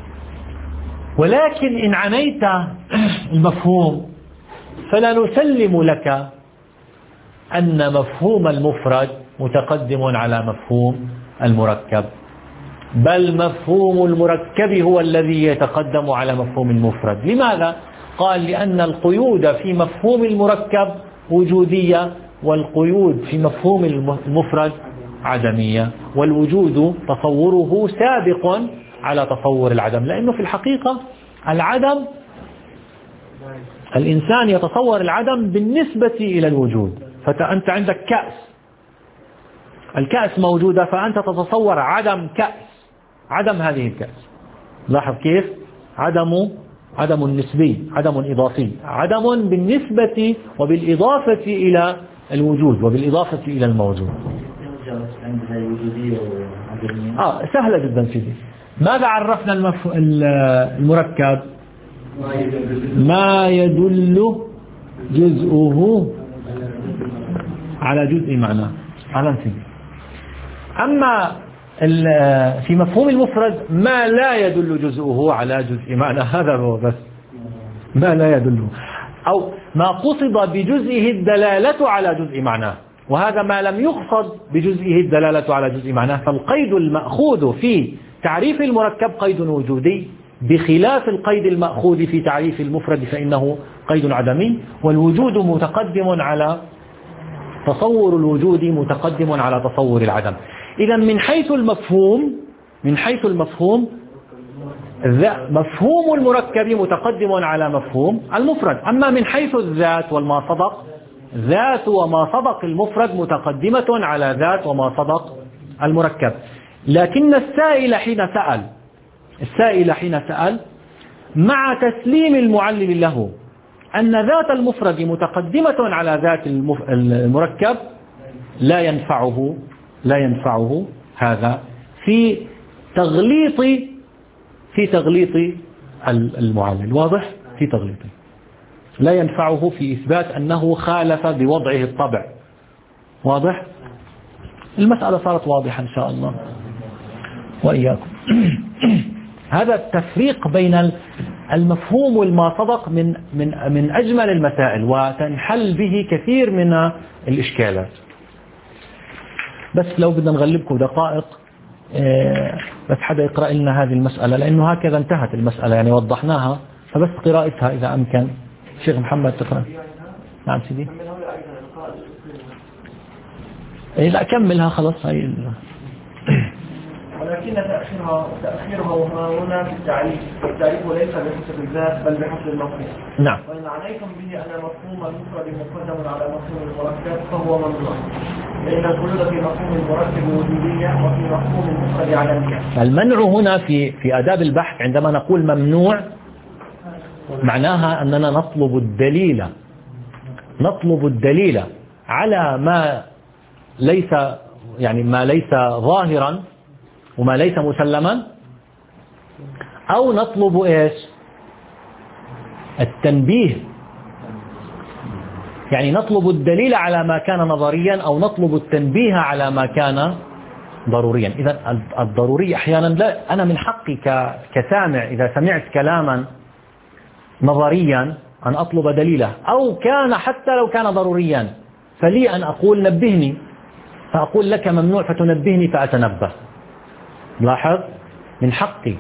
[SPEAKER 1] ولكن إن عنيت المفهوم فلا نسلم لك أن مفهوم المفرد متقدم على مفهوم المركب، بل مفهوم المركب هو الذي يتقدم على مفهوم المفرد. لماذا؟ قال لأن القيود في مفهوم المركب وجودية، والقيود في مفهوم المفرد عدمية، والوجود تصوره سابق على تصور العدم، لأنه في الحقيقة العدم الإنسان يتصور العدم بالنسبة إلى الوجود. فأنت عندك كأس، الكأس موجودة، فأنت تتصور عدم كأس، عدم هذه الكأس. لاحظ كيف عدم عدم نسبي، عدم إضافي، عدم بالنسبة وبالإضافة إلى الوجود وبالإضافة إلى الموجود. آه سهلة جدا سيدي. ماذا عرفنا المف... المركب؟ ما يدل جزءه على جزء معناه. أهلا سيدي. أما في مفهوم المفرد ما لا يدل جزءه على جزء معنى، هذا هو بس ما لا يدل، أو ما قصد بجزئه الدلالة على جزء معناه، وهذا ما لم يقصد بجزئه الدلالة على جزء معناه. فالقيد المأخوذ في تعريف المركب قيد وجودي، بخلاف القيد المأخوذ في تعريف المفرد فإنه قيد عدمي، والوجود متقدم على تصور الوجود متقدم على تصور العدم. إذا من حيث المفهوم من حيث المفهوم مفهوم المركب متقدم على مفهوم المفرد. أما من حيث الذات والما صدق، ذات وما صدق المفرد متقدمة على ذات وما صدق المركب. لكن السائل حين سأل السائل حين سأل مع تسليم المعلل له أن ذات المفرد متقدمة على ذات المركب لا ينفعه لا ينفعه هذا في تغليط في تغليط المعلل. واضح؟ في تغليط لا ينفعه في إثبات أنه خالف بوضعه الطبع. واضح؟ المسألة صارت واضحة إن شاء الله وإياكم. هذا التفريق بين المفهوم والما صدق من من من أجمل المسائل، وتنحل به كثير من الإشكالات. بس لو بدنا نغلبكم دقائق بس حدا يقرأ لنا هذه المسألة، لأنه هكذا انتهت المسألة، يعني وضحناها، فبس قراءتها إذا أمكن. شيخ محمد تقرأ. نعم سيدي. إيه لا كملها خلاص هاي.
[SPEAKER 3] ولكن تأخيرها تأخيرها هنا في التعريف، والتعريف ليس بحسب الذات بل بحسب المفهوم.
[SPEAKER 1] نعم.
[SPEAKER 3] وإن عليكم به أن مفهوم المفرد مقدم على مفهوم المركب فهو ممنوع، لأن الخلود في مفهوم المركب وجودية وفي مفهوم المفرد عدمية.
[SPEAKER 1] المنع هنا في في آداب البحث عندما نقول ممنوع معناها أننا نطلب الدليل نطلب الدليل على ما ليس يعني ما ليس ظاهرا وما ليس مسلما، أو نطلب إيش؟ التنبيه، يعني نطلب الدليل على ما كان نظريا أو نطلب التنبيه على ما كان ضروريا. إذا الضروري أحيانا لا، أنا من حقي كسامع إذا سمعت كلاما نظريا أن أطلب دليله، أو كان حتى لو كان ضروريا فلي أن أقول نبهني، فأقول لك ممنوع فتنبهني فأتنبه. لاحظ من حقي.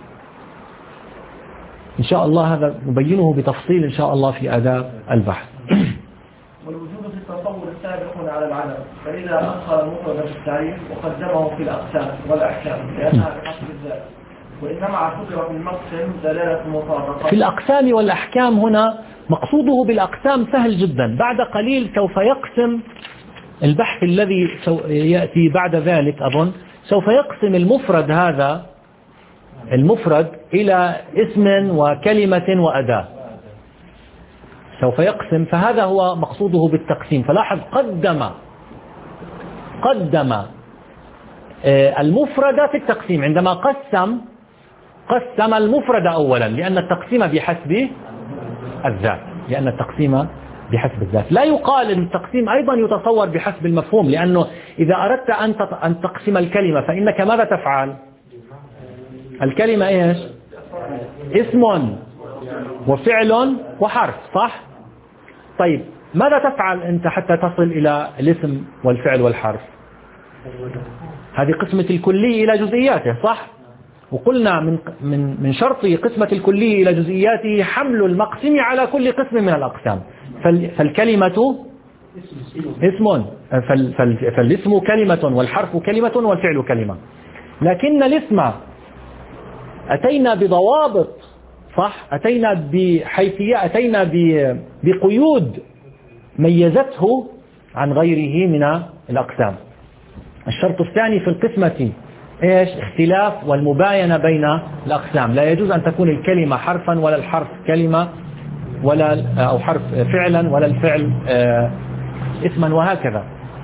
[SPEAKER 1] إن شاء الله هذا نبينه بتفصيل إن شاء الله في آداب البحث.
[SPEAKER 3] والوجود في التصور السابق على العدم، فإذا أدخل المفرد في التعريف وقدمه في الأقسام والأحكام لأنها بحسب الذات، وإنما اعتبر في المقسم دلالة المطابقة.
[SPEAKER 1] في الأقسام والأحكام هنا مقصوده بالأقسام سهل جدا. بعد قليل سوف يقسم البحث الذي يأتي بعد ذلك، أظن سوف يقسم المفرد هذا المفرد إلى اسم وكلمة وأداة، سوف يقسم، فهذا هو مقصوده بالتقسيم. فلاحظ قدم قدم المفرد في التقسيم، عندما قسم قسم المفرد أولا، لأن التقسيم بحسب الذات لأن التقسيم بحسب الذات. لا يقال أن التقسيم أيضا يتصور بحسب المفهوم، لأنه إذا أردت أن تقسم الكلمة فإنك ماذا تفعل؟ الكلمة إيش؟ اسم وفعل وحرف، صح؟ طيب ماذا تفعل أنت حتى تصل إلى الاسم والفعل والحرف؟ هذه قسمة الكلي إلى جزئياته، صح؟ وقلنا من من من شرط قسمة الكلي إلى جزئياته حمل المقسم على كل قسم من الأقسام. فالكلمة اسم فالاسم كلمة والحرف كلمة والفعل كلمة، لكن الاسم أتينا بضوابط، صح، أتينا بحيثية، أتينا بقيود ميزته عن غيره من الأقسام. الشرط الثاني في القسمة إيش؟ اختلاف والمباينة بين الأقسام، لا يجوز أن تكون الكلمة حرفا ولا الحرف كلمة ولا أو حرف فعلا ولا الفعل اسما وهكذا.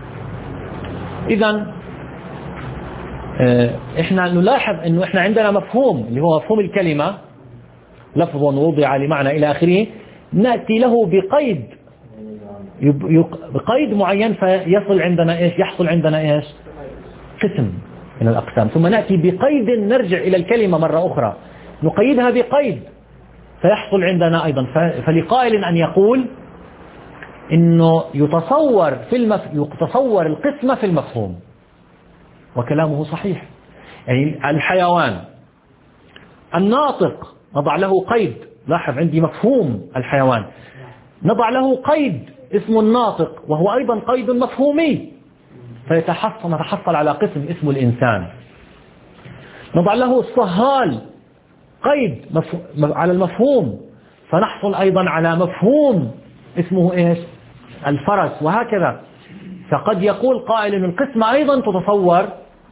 [SPEAKER 1] إذن إحنا نلاحظ أنه إحنا عندنا مفهوم اللي هو مفهوم الكلمة، لفظ وضع لمعنى إلى آخره، نأتي له بقيد بقيد معين فيصل عندنا إيش؟ يحصل عندنا إيش؟ قسم من الأقسام. ثم نأتي بقيد نرجع إلى الكلمة مرة أخرى نقيدها بقيد فيحصل عندنا أيضا. فلقائل أن يقول إنه يتصور في المف... يتصور القسمة في المفهوم، وكلامه صحيح. يعني الحيوان الناطق نضع له قيد، لاحظ عندي مفهوم الحيوان، نضع له قيد اسم الناطق وهو أيضا قيد مفهومي، فيتحصل نتحصل على قسم اسم الإنسان. نضع له الصهال قيد مف... على المفهوم، فنحصل أيضا على مفهوم اسمه إيش؟ الفرس، وهكذا. فقد يقول قائل أن القسمة أيضا تتصور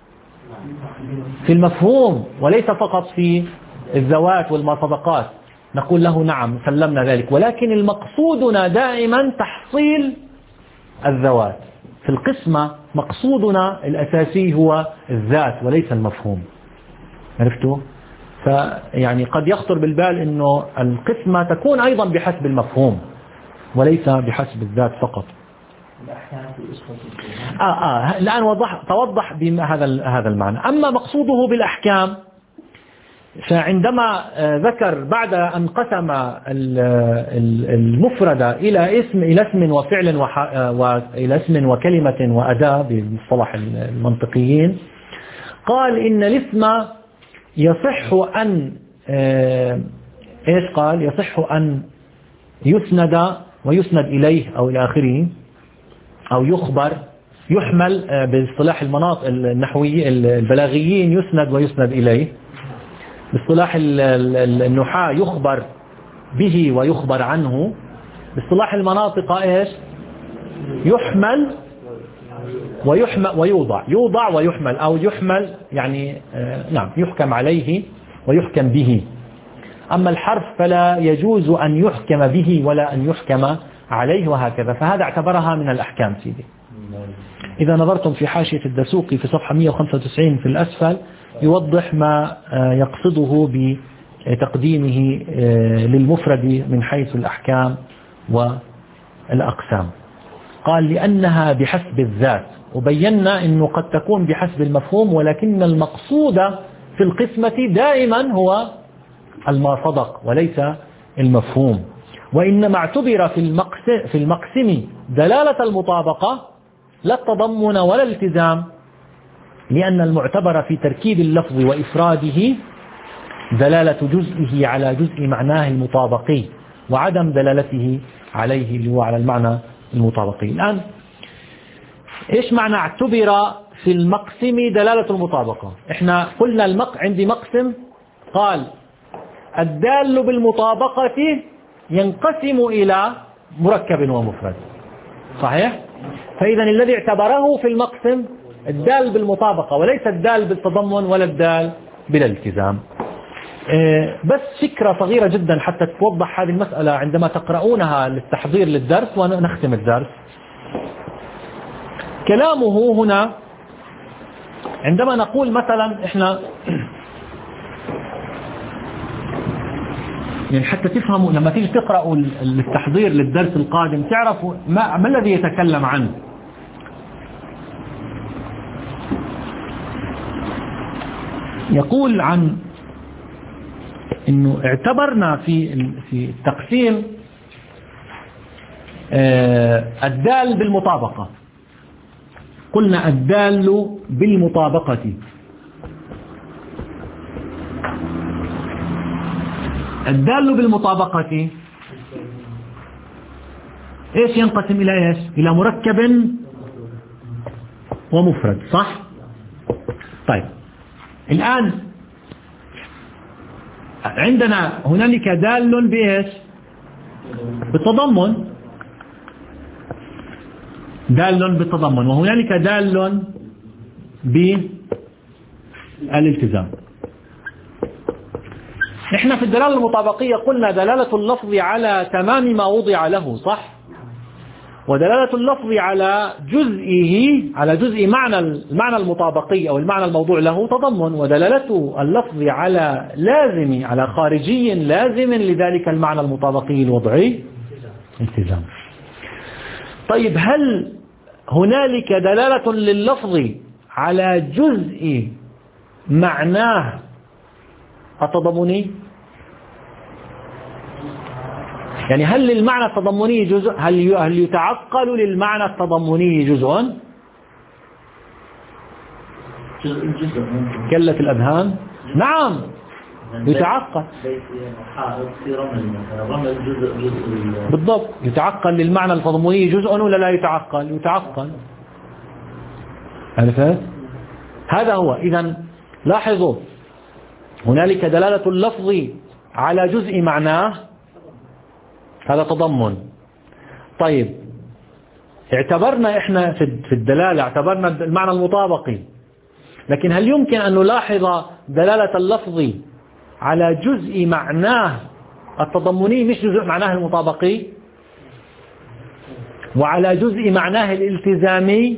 [SPEAKER 1] في المفهوم وليس فقط في الذوات والمطابقات، نقول له نعم سلمنا ذلك، ولكن المقصودنا دائما تحصيل الذوات. في القسمة مقصودنا الأساسي هو الذات وليس المفهوم، عرفتوا؟ فيعني قد يخطر بالبال أنه القسمة تكون أيضا بحسب المفهوم وليس بحسب الذات فقط. آه آه الآن وضح توضح بهذا هذا المعنى. أما مقصوده بالأحكام فعندما ذكر بعد أن قسم المفرد إلى اسم إلى اسم وفعل وإلى اسم وكلمة وأداة بمصطلح المنطقيين، قال إن الاسم يصح أن إيش قال؟ يصح أن يسند ويسند إليه أو إلى آخره، أو يخبر يحمل باصطلاح المناطق النحوي البلاغيين يسند ويسند إليه، باصطلاح النحاة يخبر به ويخبر عنه، باصطلاح المناطق إيش؟ يحمل ويحمل ويوضع، يوضع ويحمل، أو يحمل يعني آه نعم يحكم عليه ويحكم به. أما الحرف فلا يجوز أن يحكم به ولا أن يحكم عليه وهكذا. فهذا اعتبرها من الأحكام سيدي. إذا نظرتم في حاشية الدسوقي في صفحة مئة وخمسة وتسعين في الأسفل يوضح ما يقصده بتقديمه للمفرد من حيث الأحكام والأقسام. قال لأنها بحسب الذات، وبينا أنه قد تكون بحسب المفهوم، ولكن المقصود في القسمة دائما هو المصدق وليس المفهوم. وإنما اعتبر في المقسم, في المقسم دلالة المطابقة لا التضمن ولا الالتزام، لأن المعتبر في تركيب اللفظ وإفراده دلالة جزئه على جزء معناه المطابقي وعدم دلالته عليه اللي هو على المعنى المطابقي. الآن إيش معنى اعتبر في المقسم دلالة المطابقة؟ إحنا قلنا المق... عندي مقسم قال الدال بالمطابقة ينقسم إلى مركب ومفرد، صحيح؟ فإذا الذي اعتبره في المقسم الدال بالمطابقة وليس الدال بالتضمن ولا الدال بالالتزام. بس فكرة صغيرة جدا حتى توضح هذه المسألة عندما تقرؤونها للتحضير للدرس ونختم الدرس. كلامه هنا عندما نقول مثلا احنا يعني حتى تفهموا لما تيجي تقرأوا التحضير للدرس القادم تعرفوا ما, ما الذي يتكلم عنه. يقول عن انه اعتبرنا في في التقسيم الدال بالمطابقة، قلنا الدال بالمطابقة، الدال بالمطابقة ايش ينقسم الى ايش؟ الى مركب ومفرد، صح؟ طيب الآن عندنا هنالك دال بإيش؟ بالتضمن، دال بالتضمن، وهنالك دال بالالتزام. نحن في الدلالة المطابقية قلنا دلالة اللفظ على تمام ما وضع له، صح؟ ودلالة اللفظ على جزئه، على جزء معنى المعنى المطابقي أو المعنى الموضوع له تضمن، ودلالة اللفظ على لازم، على خارجي لازم لذلك المعنى المطابقي الوضعي التزام. طيب هل هنالك دلالة لللفظ على جزء معناه التضمني؟ يعني هل للمعنى التضمني جزء؟ هل هل يتعقل للمعنى التضمني جزء؟ كلة الأذهان؟ نعم يتعقل بالضبط، يتعقل للمعنى التضمني جزء ولا لا يتعقل؟ يتعقل. عرفت؟ هذا هو. إذن لاحظوا هنالك دلالة اللفظ على جزء معناه، هذا تضمن. طيب اعتبرنا احنا في الدلالة اعتبرنا المعنى المطابقي، لكن هل يمكن أن نلاحظ دلالة اللفظ على جزء معناه التضمني مش جزء معناه المطابقي، وعلى جزء معناه الالتزامي؟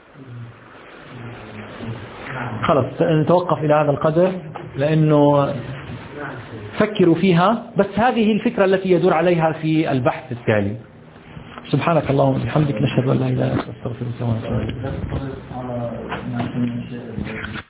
[SPEAKER 1] خلاص نتوقف إلى هذا القدر لأنه فكروا فيها، بس هذه الفكرة التي يدور عليها في البحث التالي. سبحانك اللهم وبحمدك، نشهد أن لا إله إلا أنت، نستغفرك ونتوب إليك.